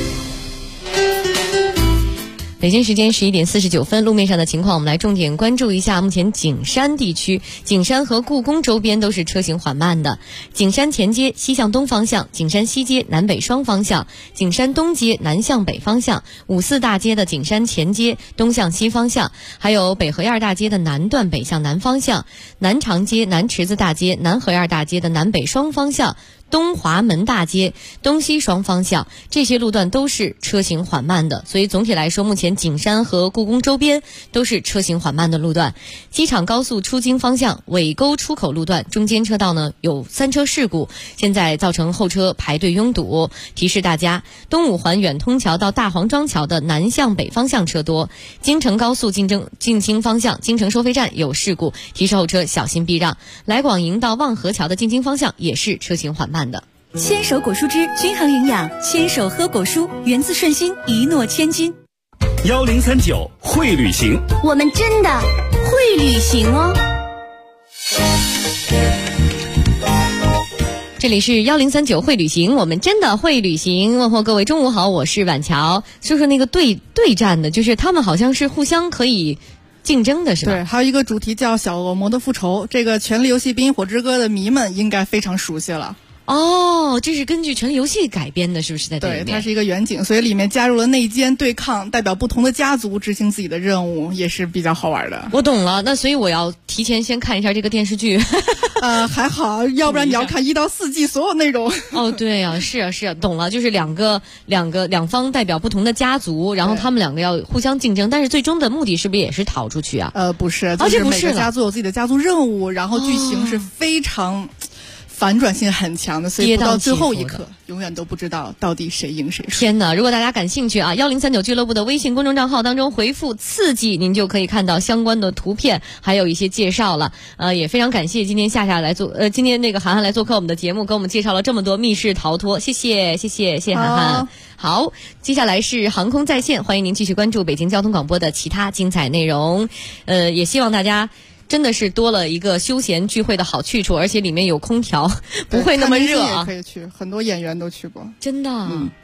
北京时间11点49分，路面上的情况我们来重点关注一下。目前景山地区，景山和故宫周边都是车行缓慢的。景山前街西向东方向，景山西街南北双方向，景山东街南向北方向，54大街的景山前街东向西方向，还有北河沿大街的南段北向南方向，南长街南池子大街南河沿大街的南北双方向，东华门大街东西双方向，这些路段都是车行缓慢的，所以总体来说，目前景山和故宫周边都是车行缓慢的路段。机场高速出京方向尾沟出口路段中间车道呢有3车事故，现在造成后车排队拥堵，提示大家东五环远通桥到大黄庄桥的南向北方向车多。京承高速进京方向京承收费站有事故，提示后车小心避让。来广营到望河桥的进京方向也是车行缓慢。 牵手果蔬汁均衡营养，牵手喝果蔬，源自顺心，一诺千金。 1039会旅行， 我们真的会旅行哦。 这里是1039会旅行，我们真的会旅行。问候各位中午好，我是婉乔。说说那个对战的，就是他们好像是互相可以竞争的是吧？ 对，还有一个主题叫小恶魔的复仇，这个《权力游戏：冰与火之歌》的迷们应该非常熟悉了。 这是根据《权力游戏》改编的，是不是在这里面？ 对，它是一个远景，所以里面加入了内奸对抗，代表不同的家族执行自己的任务，也是比较好玩的。 我懂了，那所以我要提前先看一下这个电视剧。 还好，要不然你要看1到4季所有内容。 对啊，是啊，懂了，就是两方代表不同的家族，然后他们2个要互相竞争，但是最终的目的是不是也是逃出去啊？ 不是，就是每个家族有自己的家族任务，然后剧情是非常反转性很强的，所以不到最后一刻永远都不知道到底谁赢谁输。 天哪！如果大家感兴趣啊，1039俱乐部的微信公众账号当中回复刺激，您就可以看到相关的图片，还有一些介绍了。也非常感谢今天夏来做今天那个涵涵来做客我们的节目，给我们介绍了这么多密室逃脱，谢谢涵涵。好，接下来是航空在线，欢迎您继续关注北京交通广播的其他精彩内容。也希望大家真的是多了一个休闲聚会的好去处，而且里面有空调，不会那么热啊。 也可以去，很多演员都去过， 真的。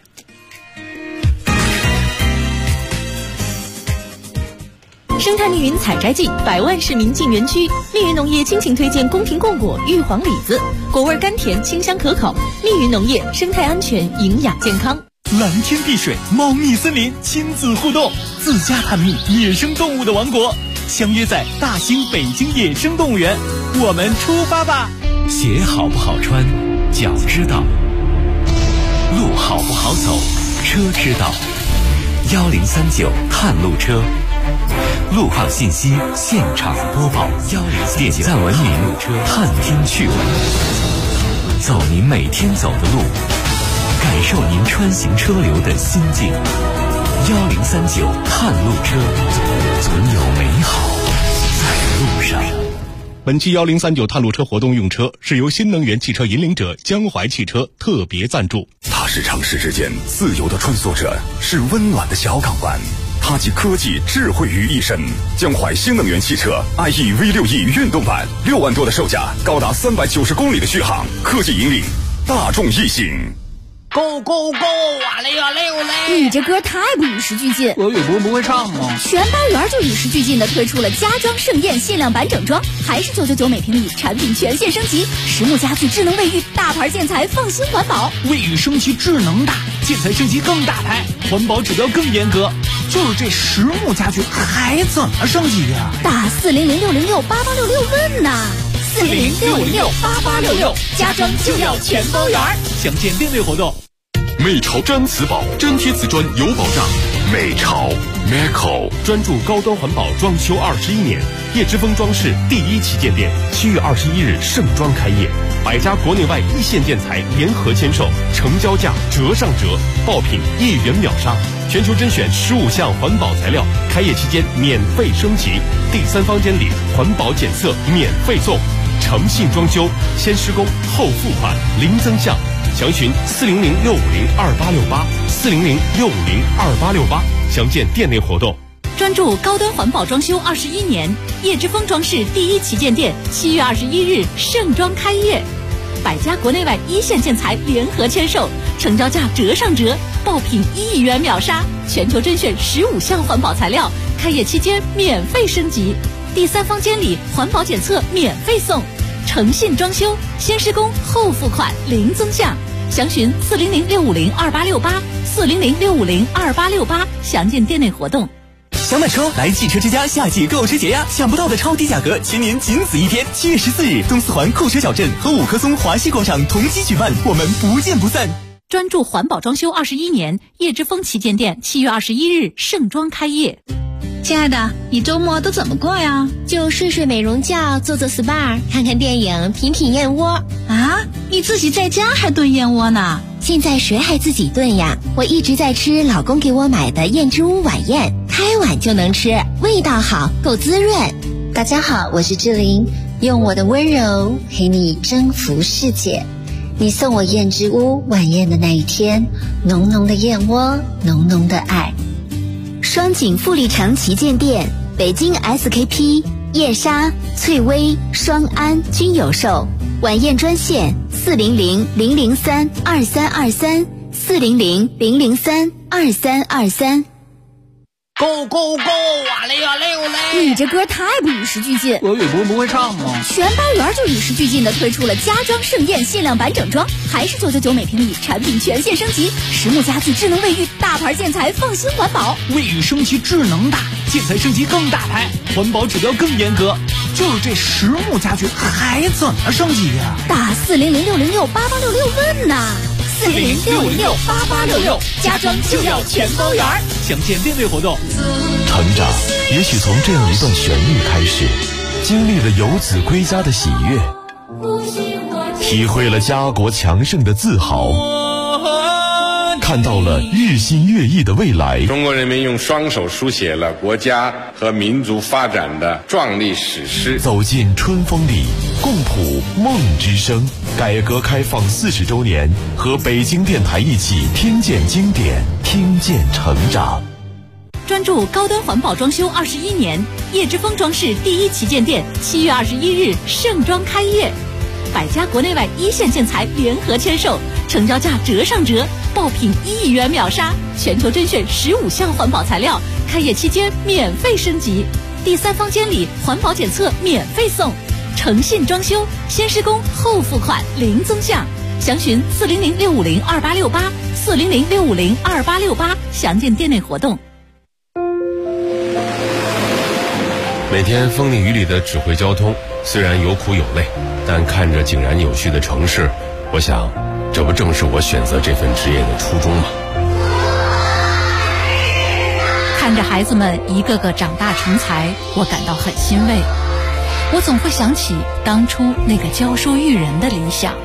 生态密云采摘季，100万市民进园区。密云农业倾情推荐宫廷贡果、玉皇李子，果味甘甜，清香可口。密云农业，生态安全，营养健康。 蓝天碧水，猫蜜森林，亲子互动，自家探秘野生动物的王国。相约在大兴北京野生动物园，我们出发吧！ 鞋好不好穿，脚知道；路好不好走，车知道。1039探路车，路况信息现场播报。点赞文明探听趣闻，走您每天走的路，感受您穿行车流的心境。1039探路车，总有美好在路上。 本期1039探路车活动用车是由新能源汽车引领者江淮汽车特别赞助。 它是城市之间自由的穿梭者，是温暖的小港湾。它集科技智慧于一身。江淮新能源汽车 IE V6E 运动版，6万多的售价，高达390公里的续航，科技引领，大众异性。 Go go go！ 哇嘞哇嘞哇嘞！ 你这歌太不与时俱进。 俄语不会唱吗？ 全班园就与时俱进的推出了家装盛宴限量版整装，还是999每平米，产品全线升级，实木家具、智能卫浴、大牌建材，放心环保。 卫浴升级智能大，建材升级更大牌，环保指标更严格。就是这实木家具还怎么升级呀？ 打400-606-8866问呐！400-606-8866，家装就要全包圆。 详见店内活动。 美潮毡瓷宝，粘贴瓷砖有保障。美潮 Meco 专注高端环保装修21年，叶之峰装饰第1旗舰店7月21日盛装开业，100家国内外一线建材联合签售，成交价折上折，爆品1元秒杀，全球甄选15项环保材料，开业期间免费升级，第3房间里环保检测免费送，诚信装修，先施工后付款，零增项。详询400-650-2868，400-650-2868，详见店内活动。 专注高端环保装修21年，叶之峰装饰第1旗舰店7月21日盛装开业，100家国内外一线建材联合签售，成交价折上折，爆品1亿元秒杀，全球甄选15项环保材料，开业期间免费升级，第3房间里环保检测免费送，诚信装修，先施工后付款，零增项。详询400-650-2868，400-650-2868，详见店内活动。 想买车来汽车之家夏季购车节呀！想不到的超低价格，全年仅此一天。7月14日，东四环酷车小镇和五棵松华西广场同期举办，我们不见不散。 专注环保装修21年，叶之峰旗舰店7月21日盛装开业。 亲爱的，你周末都怎么过呀？ 就睡睡美容觉，做做 SPA， 看看电影，品品燕窝。 啊，你自己在家还炖燕窝呢？ 现在谁还自己炖呀？我一直在吃老公给我买的燕之屋晚宴，开碗就能吃，味道好，够滋润。大家好，我是志玲，用我的温柔陪你征服世界。你送我燕之屋晚宴的那一天，浓浓的燕窝，浓浓的爱。双井富力城旗舰店，北京 SKP、燕莎、翠微、双安均有售。晚宴专线400-003-2323 400-003-2323。 Go go go！ 哇嘞哇嘞哇嘞！ 你这歌太不与时俱进。 俄语不会唱吗？ 全班园就与时俱进的推出了家装盛宴限量版整装，还是999每平米，产品全线升级，实木家具、智能卫浴、大牌建材，放心环保。 卫浴升级智能大，建材升级更大牌，环保指标更严格。就是这实木家具还怎么升级呀？ 打400-606-8866问呐！400-606-8866，家装就要全包圆。 详见店内活动。 成长也许从这样一段旋律开始，经历了游子归家的喜悦，体会了家国强盛的自豪，看到了日新月异的未来。 中国人民用双手书写了国家和民族发展的壮丽史诗。 走进春风里，共谱梦之声。改革开放40周年，和北京电台一起听见经典，听见成长。 专注高端环保装修21年，叶之峰装饰第1旗舰店7月21日盛装开业，100家国内外一线建材联合签售，成交价折上折，爆品1亿元秒杀，全球甄选15项环保材料，开业期间免费升级，第3房间里环保检测免费送，诚信装修，先施工后付款，零增项。详询400-650-2868 400-650-2868，详见店内活动。 每天风里雨里的指挥交通，虽然有苦有累，但看着井然有序的城市，我想这不正是我选择这份职业的初衷吗？ 看着孩子们一个个长大成才，我感到很欣慰。我总会想起当初那个教书育人的理想。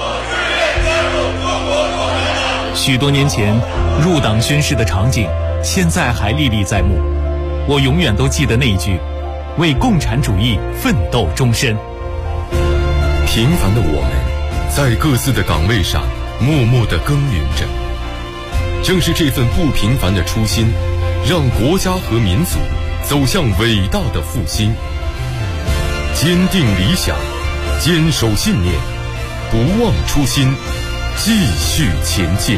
许多年前入党宣誓的场景，现在还历历在目。我永远都记得那一句：为共产主义奋斗终身。 平凡的我们，在各自的岗位上默默地耕耘着。正是这份不平凡的初心，让国家和民族走向伟大的复兴。坚定理想，坚守信念，不忘初心， 继续前进。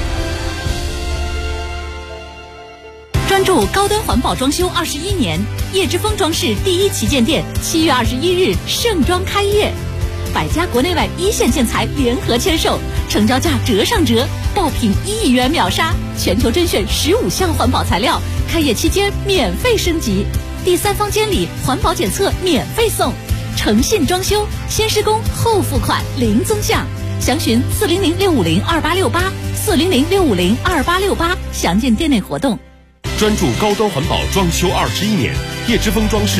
专注高端环保装修21年，叶之峰装饰第一旗舰店7月21日盛装开业，百家国内外一线建材联合签售，成交价折上折，爆品1亿元秒杀，全球甄选15项环保材料，开业期间免费升级，第三方监理环保检测免费送，诚信装修，先施工后付款零增项，详询400-650-2868，400-650-2868，详见店内活动。 专注高端环保装修21年，叶之峰装饰